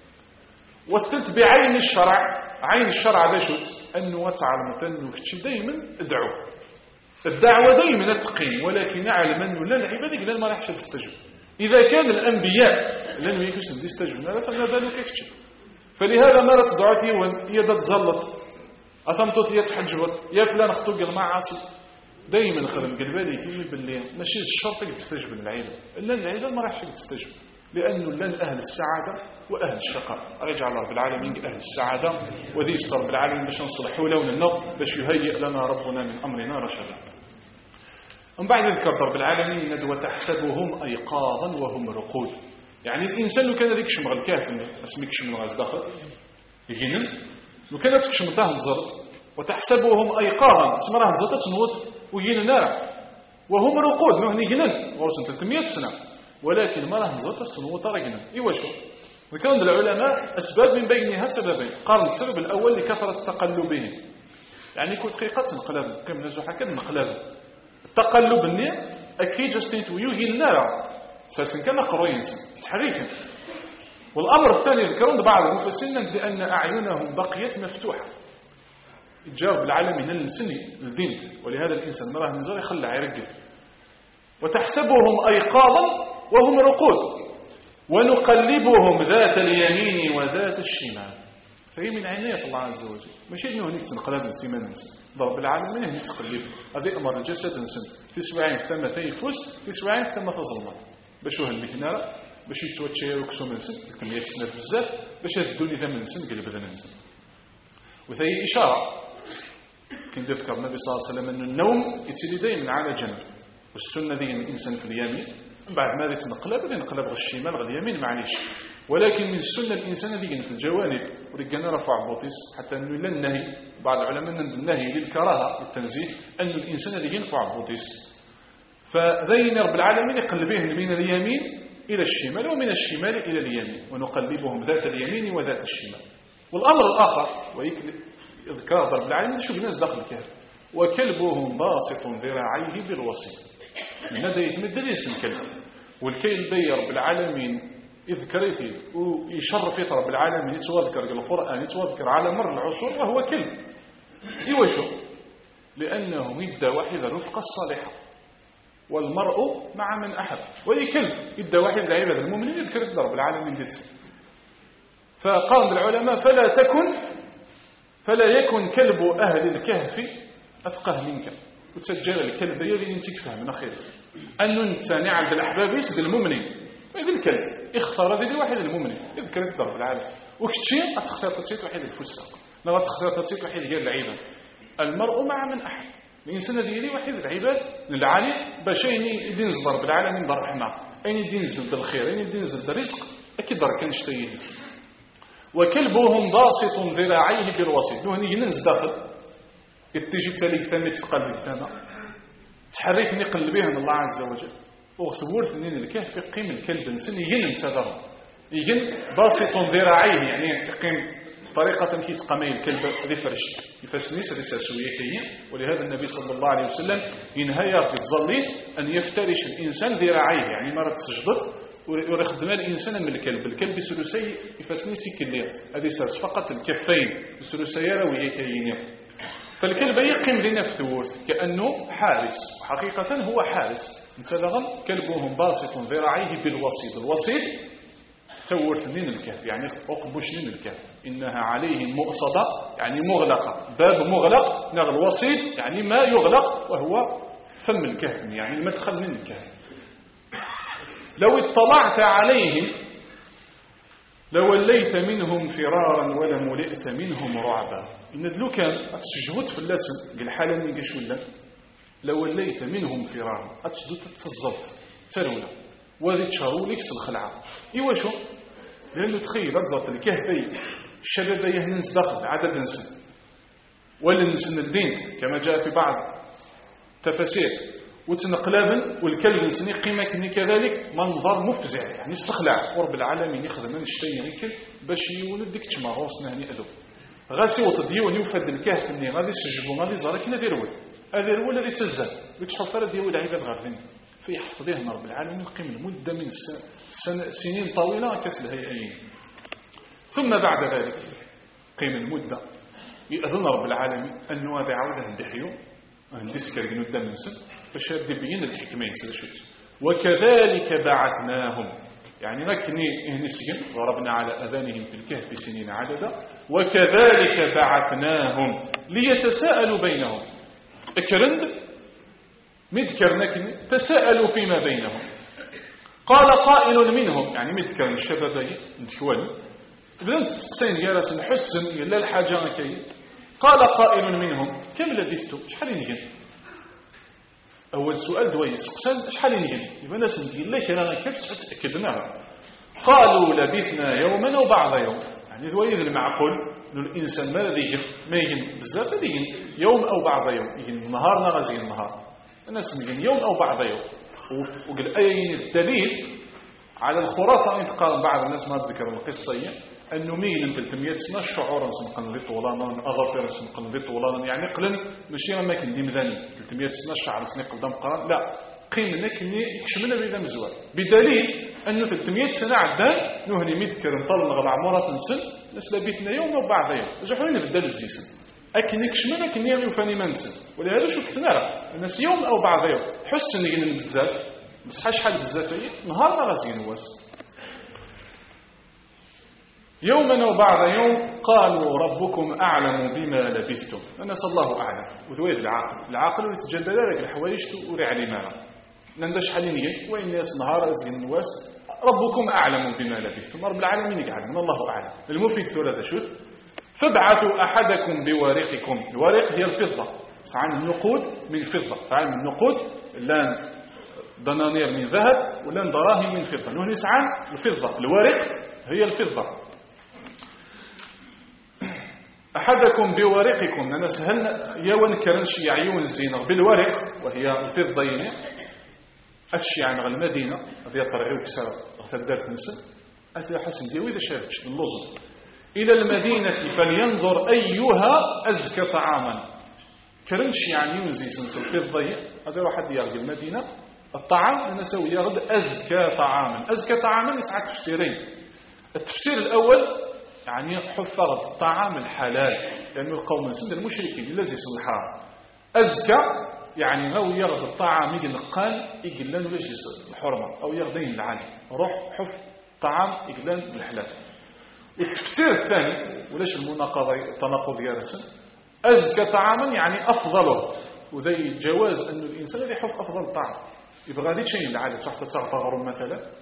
واستلت بعين الشرع. عين الشرع باشوت أنه وتعلم أنه كتشي دائما ادعو الدعوة دائما تقيم ولكن نعلم أنه لا العباد لن ما راحش تستجب. إذا كان الأنبياء لن يكسن يستجبون فما بالك يكتشف. فلهذا ما تدعوتي ويدا تزلط أثمتت يتحجبت يا فلان اختوق المعاصي دائما خدم قلبالي فيه باللي ماشي الشرط تستجب للعيبة إلا العيبة ما راحش تستجب لأنه لن أهل السعادة وأهل الشقاء رجع الله بالعالمين أهل السعادة وذي يسر بالعالمين باش نصلحوا لون النظر باش يهيئ لنا ربنا من أمرنا رشدا. ومن بعد ذكر رب العالمين وتحسبهم أيقاظا وهم رقود يعني الإنسان لو كان ذيك شمغل كافل اسمك شمغل داخل يجينا لو كان تكشم تهزر وتحسبهم أيقاظا اسم راه هزت تنوض ويجينا نار وهم رقود نحن يجينا ورسن 300 سنة ولكن ما راه هزت تنوض رجنا إيوا شو ذكر العلماء أسباب من بينها سببين. قال السبب الأول لكثرة تقلبهم يعني كل دقيقة تنقلب كم نزو حكا نقلب التقلب النية أكيد جستيت ويوهي النار ساسن كما قروين تحريكا. والأمر الثاني ذكرون بعض المفسرين بأن أعينهم بقيت مفتوحة يتجاوب العالم من السني الدين ولهذا الإنسان مراه نزار يخلع يرقل. وتحسبهم أيقاظا وهم رقود ونقلبهم ذات اليمين وذات الشمال فهي من عناية الله عز وجل ماشي انه هنيك تنقلب السيمان نسن ضرب العالمين هنيك تقلب هذه امر الجسد نسن تسوعين ثم تيفوس تسوعين ثم تظلم باش هو المكناره باش يتوتشير وكسو نسن كم يتسند بزاف باش الدنيا ثمن نسن قلب ذا نسن. وهي اشاره كان ذكر النبي صلى الله عليه وسلم ان النوم يتسلي دائما على جنب والسنه دي الانسان في اليمين بعد ما نقلب الشمال غير اليمين معليش ولكن من السنة الإنسان ذي في الجوانب ورجعنا رفع بوطيس حتى أنه لا النهي بعض العلماء النهي للكراهة للتنزيه أن الإنسان ذي ينفع بوطيس فذين رب العالمين يقلبهم من اليمين إلى الشمال ومن الشمال إلى اليمين ونقلبهم ذات اليمين وذات الشمال. والأمر الآخر ويذكر رب العالمين شو الناس داخل الكهف وكلبهم باسط ذراعيه بالوسيط من هذا يتمد ليس الكلب والكيل بي رب العالمين يذكريتي ويشرف رب العالمين يتوذكر القرآن يتوذكر على مر العصور وهو كلب إيوا شو لأنه يدى واحد الرفقة الصالحة والمرء مع من أحب وهي كلب يدى واحد العباد المؤمنين يذكر رب العالمين ديت. فقال العلماء فلا يكن كلب أهل الكهف أفقه منك وتسجل الكلب يلي انت تفهم من خير أنه انت نعم بالأحباب يسد المؤمنين هذا الكلب اختار هذا واحد المؤمن يذكر يضرب العالم وكتشي أتختار تسيت واحد الفساق لا تختار تسيت واحد ديال العباد. المرء مع من أحب. الإنسان ديالي واحد العباد العالي باش يدين يزدر بالعالمين بالرحمة أين يدين يزد بالخير أين يدين يزد بالرزق أكيد راه كان شتايل. وكلبهم باسط ذراعيه بالوسيط نهني ينز داخل يتجي تالي ثاني تقلب ثاني تحريتني قلبيه من الله عز وجل وغسبور ثنين الكهف في قيم الكلب نسن يجن انتظر يجن باسط ذراعيه يعني يقيم طريقة كي تقامي الكلب رفرش يفسنيس رساسوية كي. ولهذا النبي صلى الله عليه وسلم ينهي في الظل أن يفترش الإنسان ذراعيه يعني مرة تسجد ويخدم الإنسان من الكلب بسلسي يفسنيسي كليا هذه ساس فقط الكفين بسلسي روية كيين. فالكلب يقيم لنا في ثورث كأنه حارس وحقيقة هو حارس انتظغم كلبهم باسط ذراعيه بالوسيط. الوسيط ثورث من الكهف يعني أقبش من الكهف إنها عليه مؤصدة يعني مغلقة باب مغلق نغ الوسيط يعني ما يغلق وهو فم الكهف يعني المدخل من الكهف. لو اطلعت عليهم لوليت منهم فرارا ولملئت منهم رعبا. إن لو كان أتسجهد في اللاسم قال حالا من قش ولا لوليت منهم فرارا أتسجهد تتصزلت تلولا وذي تشارو ليكس الخلعة إيواشو لأنه تخيل أتزرت الكهفي الشباب يهننس داخل عدد نسن ولا نسن الدين كما جاء في بعض تفاسير وتنقلابا والكلب نسني قيمة كني كذلك منظر مفزع يعني السخلع ورب العالمين يخدم الشيء يمكن باش يولد ديك تماغوس نهني أذو غاسي وتديوني وفد الكهف اني غادي سجبو غادي زارك لا ديرول اديرول اللي تزاد بتحفر ديال العباد غادين في حفظه رب العالمين يقيم المده من سنين طويله كسلهيئين. ثم بعد ذلك قيم المده يأذن رب العالمين انه هذا عاود ندحيو ندسكر قدام الناس باش يبين الحكمه يسلشت. وكذلك بعثناهم يعني ركني نسجن ضربنا على أذانهم في الكهف سنين عددا. وكذلك بعثناهم ليتساءلوا بينهم اكرند مذكرنك تساءلوا فيما بينهم. قال قائل منهم يعني مذكر الشبابي نتكوالي بدأت تسقسين جالس نحسن إلا الحاجة كي. قال قائل منهم كم لبثتم شحال نجن. أول سؤال دوي سقسان شحال نجن يبقى ناس نقول لك أنا كيف تأكدناها. قالوا لبثنا يوما أو بعض يوم يعني دوي المعقول إنه الإنسان ما يجن بزاف يجن يوم أو بعض يوم يجن نهار نغزي النهار الناس نجن يوم أو بعض يوم. وقال أين الدليل على الخرافة أن تقارن بعض الناس ما تذكر القصة أنه ميل 300 سنة شعورا سنقنضي طولانا أغفر سنقنضي طولانا يعني قلن ماشي ما كان ديمذاني 300 سنة شعر سنة قدام قران لا قيمنا كني كشمنا بيدا مزوال بدليل أنه 300 سنة عدان نهني ميذكر نطلق العمارة تنسل نسلا بيتنا يوم أو بعض يوم جحوين بدل الزيسن أكني كشمنا كني يوفاني منسل ولهذا شو كثنا الناس يوم أو بعض يوم حسن يجن بزاف بس حاش حال بزاف نهار ما غازين واس يوما أو بعض يوم قالوا ربكم أعلم بما لبثتم فنسأل الله أعلم وذويد العاقل ويتجدد لك الحوايج وري علي مالا نندش حاليا وإن الناس نهار أزين النواس ربكم أعلم بما لبثتم رب العالمين يعلم من الله أعلم. المفيد ثورة شوث فابعثوا أحدكم بورقكم. الورق هي الفضة عن النقود من فضة فعن النقود لان دنانير من ذهب ولان دراهم من فضة نحن نسعى الفضة الورق هي الفضة. أحدكم بورقكم أنا سهلنا يوان كرنشي عيون الزينة بالورق وهي الفضة أتشي عن المدينة هذه طرعي وكسر أخذت نسل أتي حسن ديوي إذا شاركش اللوزن إلى المدينة فلينظر أيها أزكى طعاما كرنشي عن يونزي سنسل الفضة هذا واحد يرغي المدينة الطعام أنا سوي يرغد أزكى طعاما. أزكى طعاما يسعى تفسيرين. التفسير الأول يعني حفظ الطعام الحلال لأنه القوم سند المشركين الذي يسمى الحرام. أزكى يعني لو يرغد الطعام يجي القال يقلن ويجلس الحرمة أو يرغدين العالي روح حفظ طعام يقلن الحلال. التفسير الثاني وليش التناقض يا رسل أزكى طعاما يعني أفضله وذي جواز أن الإنسان يحفظ أفضل طعام يبغى هذه شيء العالي تحت تغطغر مثلا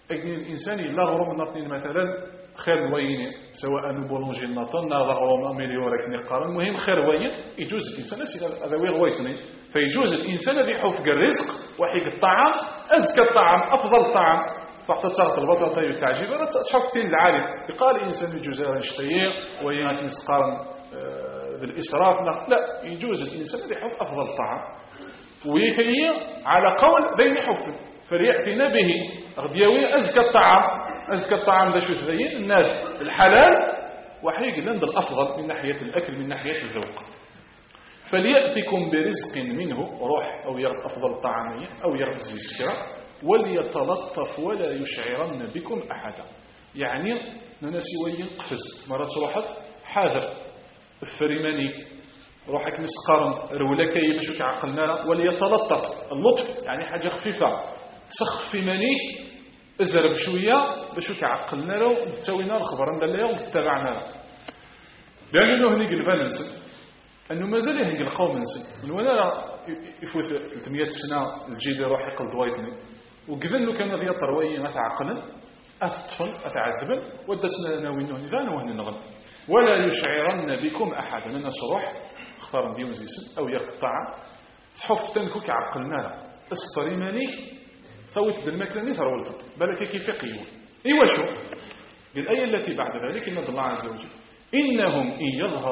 أجل الإنسان لا غرو من نطنين مثلا خير وين سواء بولونجي النطن لا غرو مليورك نقارن المهم خير وين يجوز الإنسان هذا وين غويتني فيجوز الإنسان ذي حفظ الرزق وحيق الطعام أزكى الطعام أفضل الطعام فحتى تغط البطاطا يتعجب ولا تشوف تين العالم يقال الإنسان يجوز الشطير وين نسقارن بالإسراف لا يجوز الإنسان ذي حفظ أفضل الطعام ويكي على قول بين حفظ فليأتنا به غديوي أزكى الطعام ذا شو تبين الناس الحلال وحيق لند الأفضل من ناحية الأكل من ناحية الذوق فليأتكم برزق منه روح أو يرد أفضل طعامية أو يرد الزكرة وليتلطف ولا يشعرن بكم أحدا يعني ننسي وين قفز مرات روحت حاذر الفريماني روحك مسقارن رولكي باش عقلنا وليتلطف اللطف يعني حاجة خفيفة سخفي منيك ازرب شوية باش عقلنا له تسوينا الخبر عند الله وتتابعنا له لأنه هنيك البالانس أنه مازال يهنق القوم من ولا يفوت 300 سنة الجيل يروح يقل دوايتني وقذن له كان ذي الطروي أتعقلا أتطفل أتعذبا ودسنا ناوينه نغان وهن نغن ولا يشعرن بكم أحدا أن صروح اختار ديون زيسن أو يقطع تحف تنكوك عقلنا له استريمانيك ثوت بالمكان يثر والتط بالك كيف يقيون إيوا شو بالآية التي بعد ذلك إن الله عز وجل إنهم إن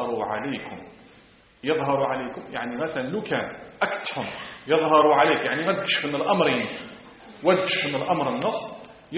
يظهروا عليكم يعني مثلا لو كان أكتهم يظهروا عليك يعني ما تكشف من الأمرين وتكشف من الأمر النظر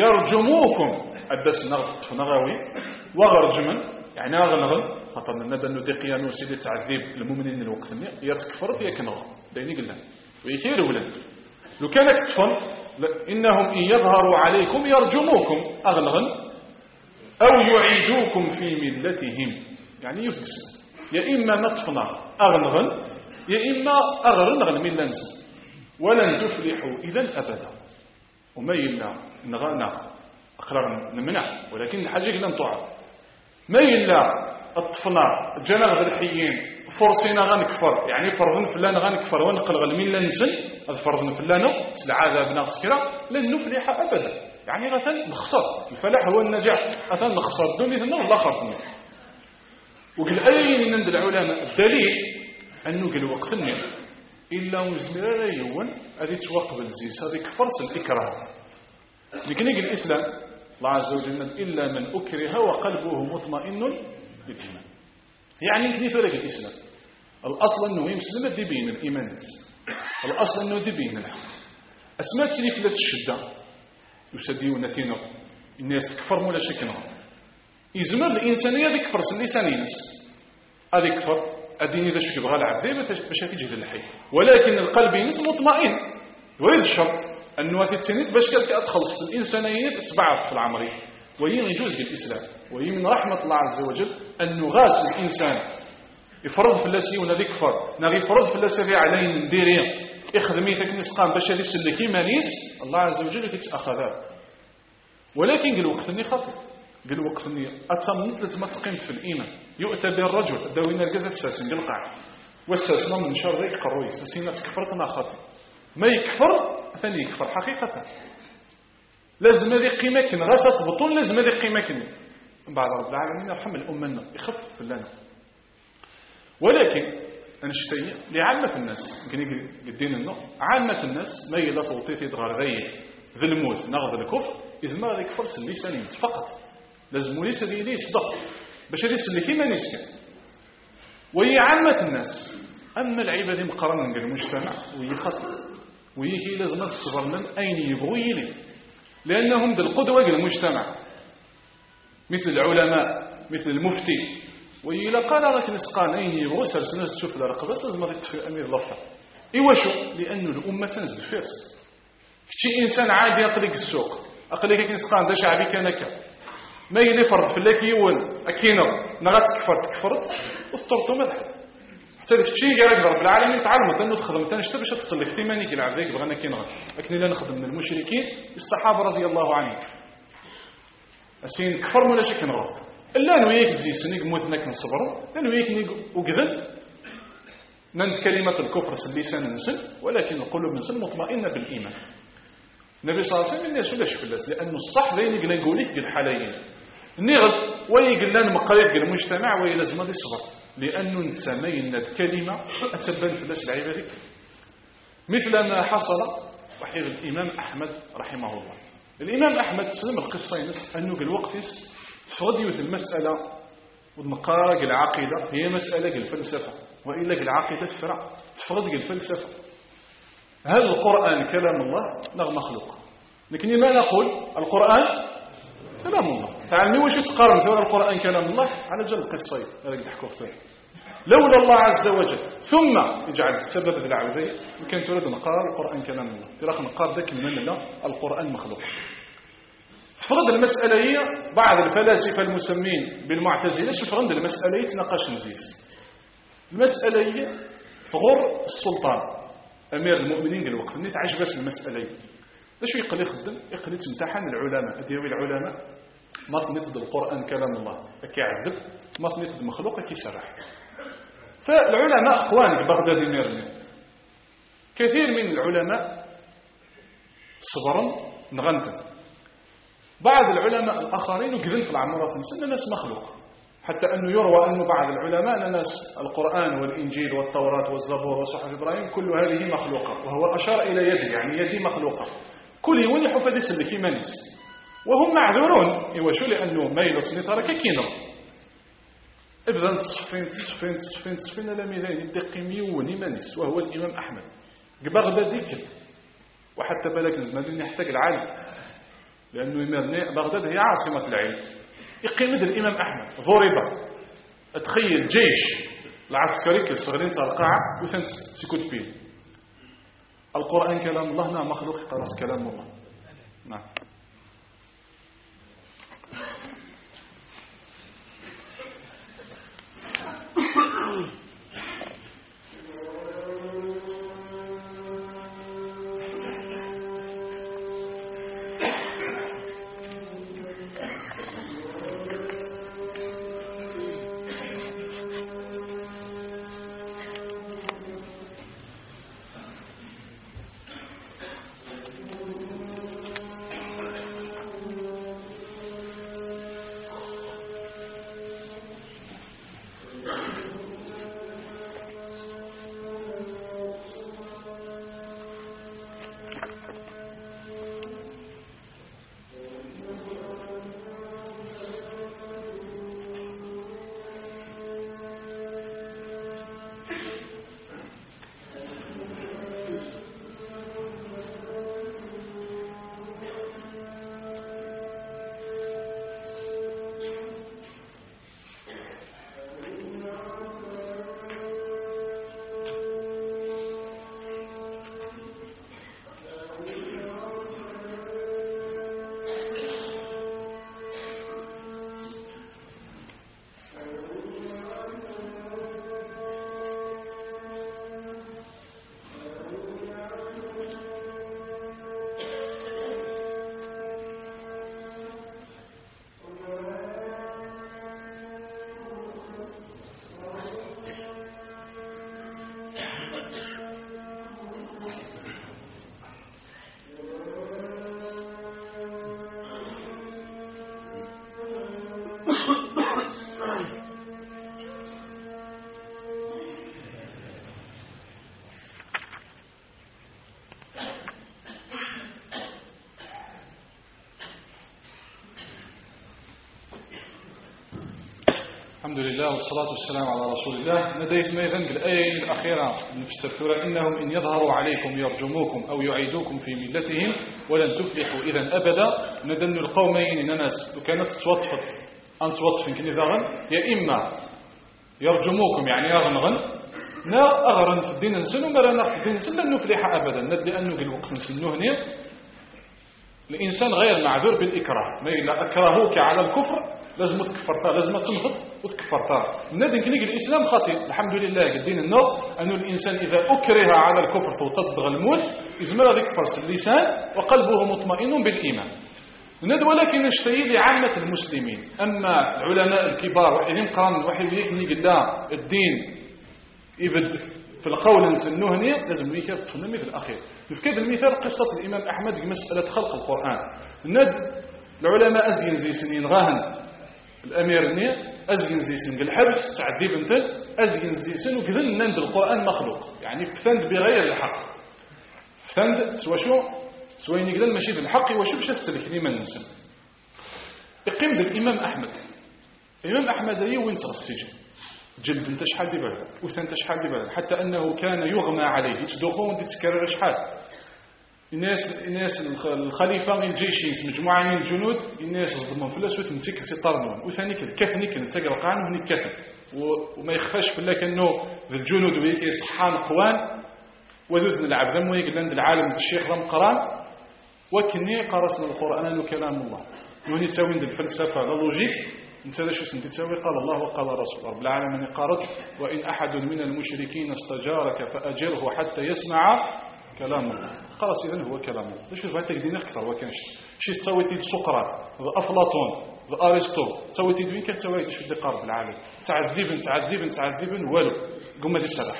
يرجموكم أدس نغط نغاوي وغرجما يعني أغنغل خاطر ندى أنه دي قيانو سيدي تعذيب المؤمنين الوقت يتكفرت يكنغ بيني قلنا ويكير ولد لو كان أكتهم إنهم إن يظهروا عليكم يرجموكم أغنغل أو يعيدوكم في ملتهم يعني يفكس يا إما نطفنا أغنغن يا إما أغرنغن من لنس ولن تفلحوا إذا أبدا وما يلا نغنغ أقرر نمنع ولكن الحاجة لن تعرف ما يلا الطفنا جنغ بالحيين فرصنا غنكفر يعني فرضن فلان غنكفر ونقلغ من لنسن هذا فرضن فلانه العذاب ناقصكرا لن نفلح أبدا يعني غثن نخسر الفلاح هو النجاح غثن نخسر دوني ثنا والله خاطني وقال أي من العلماء الدليل أنه قال وقتني إلا وزمرا يوان هذه توقبل زيس هذه فرص الإكراه لكن يقول الإسلام الله عز وجل إلا من أكره وقلبه مطمئن بالإيمان يعني كيف لك الإسلام الأصل أنه يمسلم دي بين الإيمان الأصل أنه دي بين الحق أسمات لي فلاس الشدة يسديون نثينا الناس كفر مولا شكنا يزمر الإنسانية ذي كفر اللسان ينس هذي كفر أديني ذا شكي بغا العبدي باش تجهد الحي ولكن القلب ينس مطمئن ويريد الشرط أنه تتسند باش كالك أتخلص الإنسانية سبعة في العمري وين يجوز بالإسلام وين من رحمة الله عز وجل أنه غاس الإنسان يفرض في اللاسي ونذي كفر نغي يفرض في اللاسي علين نديرين إخدميتك نسقام باش هذه السلكي مانيس الله عز وجل يتأخذها ولكن قال وقتني خطر قال وقتني أتمنت لازم تقيمت في الإيمان يؤتى بالرجل داوينا الجزء الساسن قال قاع والساسنا من شر ذيك قروي ساسينا تكفرتنا خطر ما يكفر ثاني يكفر حقيقة لازم هذه قيمة كن راسة بطون لازم هذه قيمة كن بعد رب العالمين يرحم الأمة يخفف لنا ولكن أنا شتي لعامة الناس يمكن يدين النوع عامة الناس ما يلا توطيتي دغار غير ذي الموت نغض الكفر إذا ما ذيك فرص اللسانين فقط لازم ليس ذي ليس صدق باش هذه سلكي ما نسكن وهي عامة الناس أما العبادة مقارنة بالمجتمع وهي خطر وهي لازم تصبر من أين يبغوا يلي لأنهم ذي القدوة للمجتمع مثل العلماء مثل المفتي وإلا قال لك نسقان أين يبغوا سرسنا تشوف الرقبة لازم تطفي أمير لفظة إيوا شو لأن الأمة تنزل فيرس كشي إنسان عادي أقلق السوق أقلق نسقان دا شعبي كانك ما يلي فرد في اللك يول أكينو نغات تكفرت وفطرتو مذحب حتى داك الشيء قال رب العالمين تعلمت أنه تخدم تنشتا باش تصلي في ثمانيك العبد بغانا كينغ لكن لا نخدم من المشركين الصحابة رضي الله عنهم أسين كفر ولا شي كنغ إلا نويك زي سنيك موثنا كنصبروا لا نويك نيك وقذل من كلمة الكفر اللسان نسل ولكن القلوب نسل مطمئنة بالإيمان النبي صلى الله عليه وسلم الناس ولاش فلاس لأنه الصح بين قلنا نقوليه قل حاليين نغض ويقلنا المقريب قل المجتمع ويلازم هذا الصبر لأنه نتسامين كلمة أتبان فلاس العبادك مثل ما حصل وحير الإمام أحمد رحمه الله. الإمام أحمد تسلم القصة ينس أنه قل وقت تفضيوث المسألة ونقارق العقيدة هي مسألة الفلسفة وإلا العقيدة تفرع تفرض الفلسفة. هل القرآن كلام الله؟ لا مخلوق. لكن ما نقول القرآن كلام الله. تعلمي وش تقارن ثورة القرآن كلام الله على جل القصة هذا تحكوا فيه. لولا الله عز وجل ثم يجعل السبب العودية كان تريد نقار القرآن كلام الله تراخ نقار ذاك من لا القرآن مخلوق. تفرض المسألة هي بعض الفلاسفة المسمين بالمعتزلة تفرض المسألة يتناقش نزيز. المسألة هي ثغور السلطان أمير المؤمنين قال وقت اللي تعجبس المسألة باش يقل يخدم يقل يتمتحن العلماء ديوي العلماء ما تنتد القرآن كلام الله كيعذب ما تنتد مخلوق كيسرح. فالعلماء أخوان بغداد ميرني كثير من العلماء صبرا نغنتن بعض العلماء الآخرين وقذن في العمرات نسن ناس مخلوق حتى أنه يروى أن بعض العلماء أن ناس القرآن والإنجيل والتوراة والزبور وصحف إبراهيم كل هذه مخلوقة وهو أشار إلى يدي يعني يدي مخلوقة كل يوم يحب يسلك مانيس وهم معذورون إيواشو لأنه ما يلوتني ترى كينو ابدا تصفين لا ميدان يدقي ميوني مانيس وهو الإمام أحمد بغداد ذكر وحتى بالك نزمدين يحتاج العالم لأنه بغداد هي عاصمة العلم يقيم الإمام أحمد ضرب أتخيل جيش العسكري كالصغرين صار القاعة وثنت سيكوت بيه القرآن كلام الله نعم مخلوق قراص كلام الله نعم. الحمد لله والصلاة والسلام على رسول الله. نديت ميزان بالآية الأخيرة في السورة إنهم إن يظهروا عليكم يرجموكم أو يعيدوكم في ملتهم ولن تفلحوا إذا أبدا. ندن القومين إن ناس كانت توطفت أن توطفن كني ذاغن يا إما يرجموكم يعني يغنغن نا أغرن في الدين نسن ومرنا في الدين نسن لن نفلح أبدا. ند لأنه بالوقت نسنوه هنا الإنسان غير معذور بالإكراه ما إلا أكرهوك على الكفر لازم تكفرتها لازم تنهض وتكفرتها. النادي كنيك الإسلام خطير الحمد لله قدين النور أنه الإنسان إذا أكره على الكفر وتصدق الموت إزمر ذيك فرس اللسان وقلبه مطمئن بالإيمان. النادي ولكن نشتري لعامة المسلمين. أما العلماء الكبار وحيدين قرن وحيد يكني الدين يبد في القول نسنوه هنا لازم يكفر في الأخير في هذا المثال قصة الإمام أحمد في مسألة خلق القرآن. ند العلماء أزين زي سنين غاهن الأمير النية أزين زي سن الحبس تعذيب انت أزين زي سن وكذن نند القرآن مخلوق يعني فتند بغير الحق فتند سوى ينقدن ماشي بالحق وشو باش تسلك لمن نسن يقيم بالإمام أحمد. الإمام أحمد هي وين صار السجن جلد انت شحال ديبال وثنت شحال ديبال حتى أنه كان يغمى عليه تدخل وانت تكرر شحال الناس الخليفة من الجيش مجموعة من الجنود الناس ظلمون فلاس وثنتك سيطرنون وثاني كثني كنت القرآن وهني كثن وما يخفاش في الله كأنه الجنود وهيك يصحان قوان وذوذن العبد مو يقول عند العالم الشيخ رم قران وكني قرصنا القرآن وكلام الله وني تساوي عند الفلسفة لا لوجيك انت شو سنتي تساوي قال الله وقال رسول رب العالمين قالت وإن أحد من المشركين استجارك فأجره حتى يسمع كلام الله خلاص إذن هو كلام الله شوف هاتك دين أكثر وكانش شي تسويتي سقراط أفلاطون أرسطو تسويتي دوين كتسويتي شو دي قارب العالم تعذيبن والو قم لي السلاح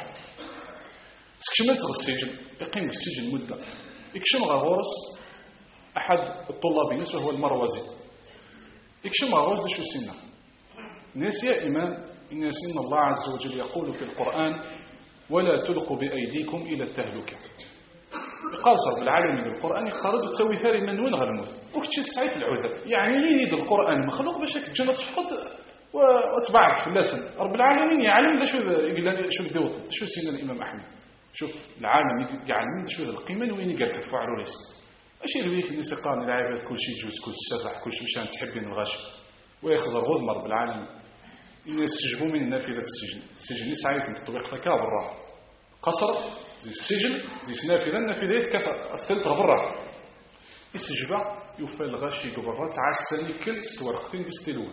سكشمت السجن يقيم السجن مدة يكشم غورس أحد الطلاب نسوه هو المروزي يكشم غورس شو سنة ناس يا إمام إن سن الله عز وجل يقول في القرآن ولا تلقوا بأيديكم إلى التهلكة يقال صرف العالمين القرآن يقارد وتسوي ثاري من وين غير وكتشي سعيت العذر يعني ليه القرآن مخلوق باش الجنة تفقد وتبعد في اللسن رب العالمين يعلم شو الدوط شو سنة الإمام أحمد شوف العالم يعلم شو القيمة وين يقال تفعلوا ليس أشي اللي بيك الناس قال العباد كل شيء جوز كل سبح كل شيء مشان تحبين الغش ويخزر غضمر رب العالمين الناس سجبوا من نافذة السجن سعيت انت تطبيق فكا برا قصر زي السجن زي نافذة النافذة كفا استلت برا السجبة يوفى الغشي برا تعسني كل ستورقتين دي ستيلون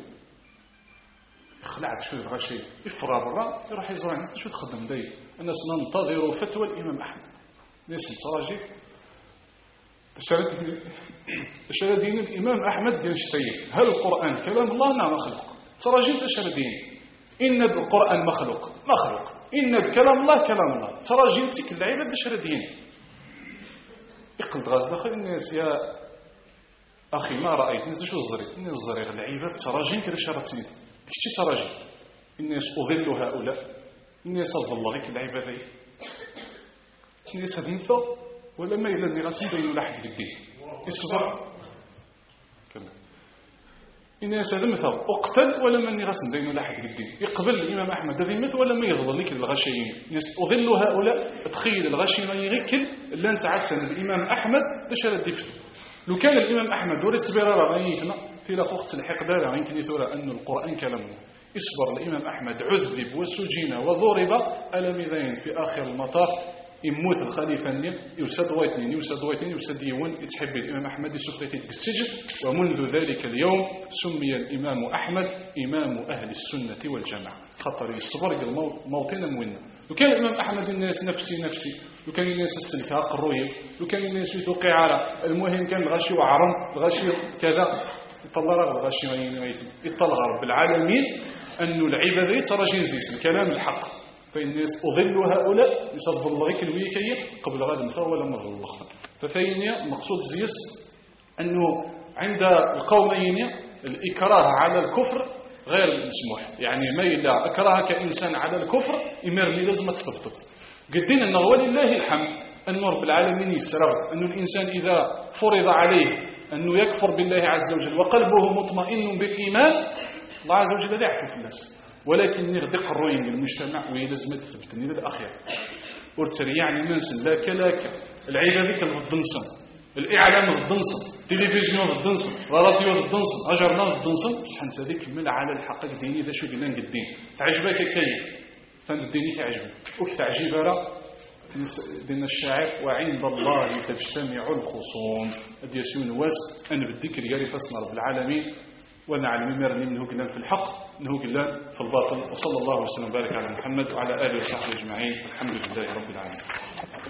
خلعت شو الغشي يفرى برا يروح يزرع الناس شو تخدم داي الناس ننتظر فتوى الإمام أحمد ناس نتراجي أشار دين الإمام أحمد بن شتير هل القرآن كلام الله؟ نعم مخلوق تراجيت أشار دين إن القرآن مخلوق إن كلام الله كلام الله تراجيت سك العباد أشار دين يقلد غاز داخل الناس يا أخي ما رأيت نزل شو الزريق الناس الزريق العباد تراجين كلا شارتين كيش تراجين الناس أظل هؤلاء الناس أظل غيك العبادين الناس هدنثا ولا ما إلا أني غاسم بين لاحد الدين الصبر كلا الناس هدنثا أقتل ولا ما أني غاسم بين لاحد الدين يقبل الإمام أحمد هذه مثل ولا ما يظل لك الغشيين الناس أظل هؤلاء تخيل الغشي ما يغكل إلا أن تعسن الإمام أحمد دشر الدفن لو كان الإمام أحمد ورس برارة غيثنا في لخوخت الحقدار يمكن يثور أن القرآن كلامه اصبر الإمام أحمد عذب وسجين وضرب ألمذين في آخر المطاف يموت الخليفة يوسد ويتنين يوسد يوان يتحب الإمام أحمد سقطت بالسجن ومنذ ذلك اليوم سمي الإمام أحمد إمام أهل السنة والجماعة خطر الصبر موطنا مونا لو كان الإمام أحمد الناس نفسي لو كان الناس السلكها قرويه لو كان الناس يتوقع على المهم كان الغشي وعرم الغشي كذا يطلع الغشي يطلع رب العالمين أن العبادة ترى جنزيس الكلام الحق فالناس أظل هؤلاء يصد الله الويكية قبل غاد مثال ولا مظل الله فثانيا مقصود زيس أنه عند القومين الإكراه على الكفر غير مسموح يعني ما إلا أكرهك إنسان على الكفر إمر لي لازم تثبت قدين أنه ولله الحمد أن رب العالمين يسرغ أن الإنسان إذا فرض عليه أنه يكفر بالله عز وجل وقلبه مطمئن بالإيمان الله عز وجل لا يعفو في الناس ولكن نغدق الرؤين للمجتمع ويلزم تثبتني للأخير ورتري يعني منسن لا كلاك العيبة ذيك الغدنصن الإعلام الغدنصن التلفزيون الغدنصن الراديو الغدنصن أجرنا الغدنصن حنت هذيك من على الحق ديني ذا شو قلنا الدين تعجبك كيف فالديني تعجبك وكتعجب راه دين الشاعر وعند الله تجتمع الخصوم هذا يسون واس أن بالذكر ياري فاسم رب العالمين ونعلم مرني منه قلنا في الحق منه قلنا في الباطل وصلى الله وسلم وبارك على محمد وعلى آله وصحبه أجمعين الحمد لله رب العالمين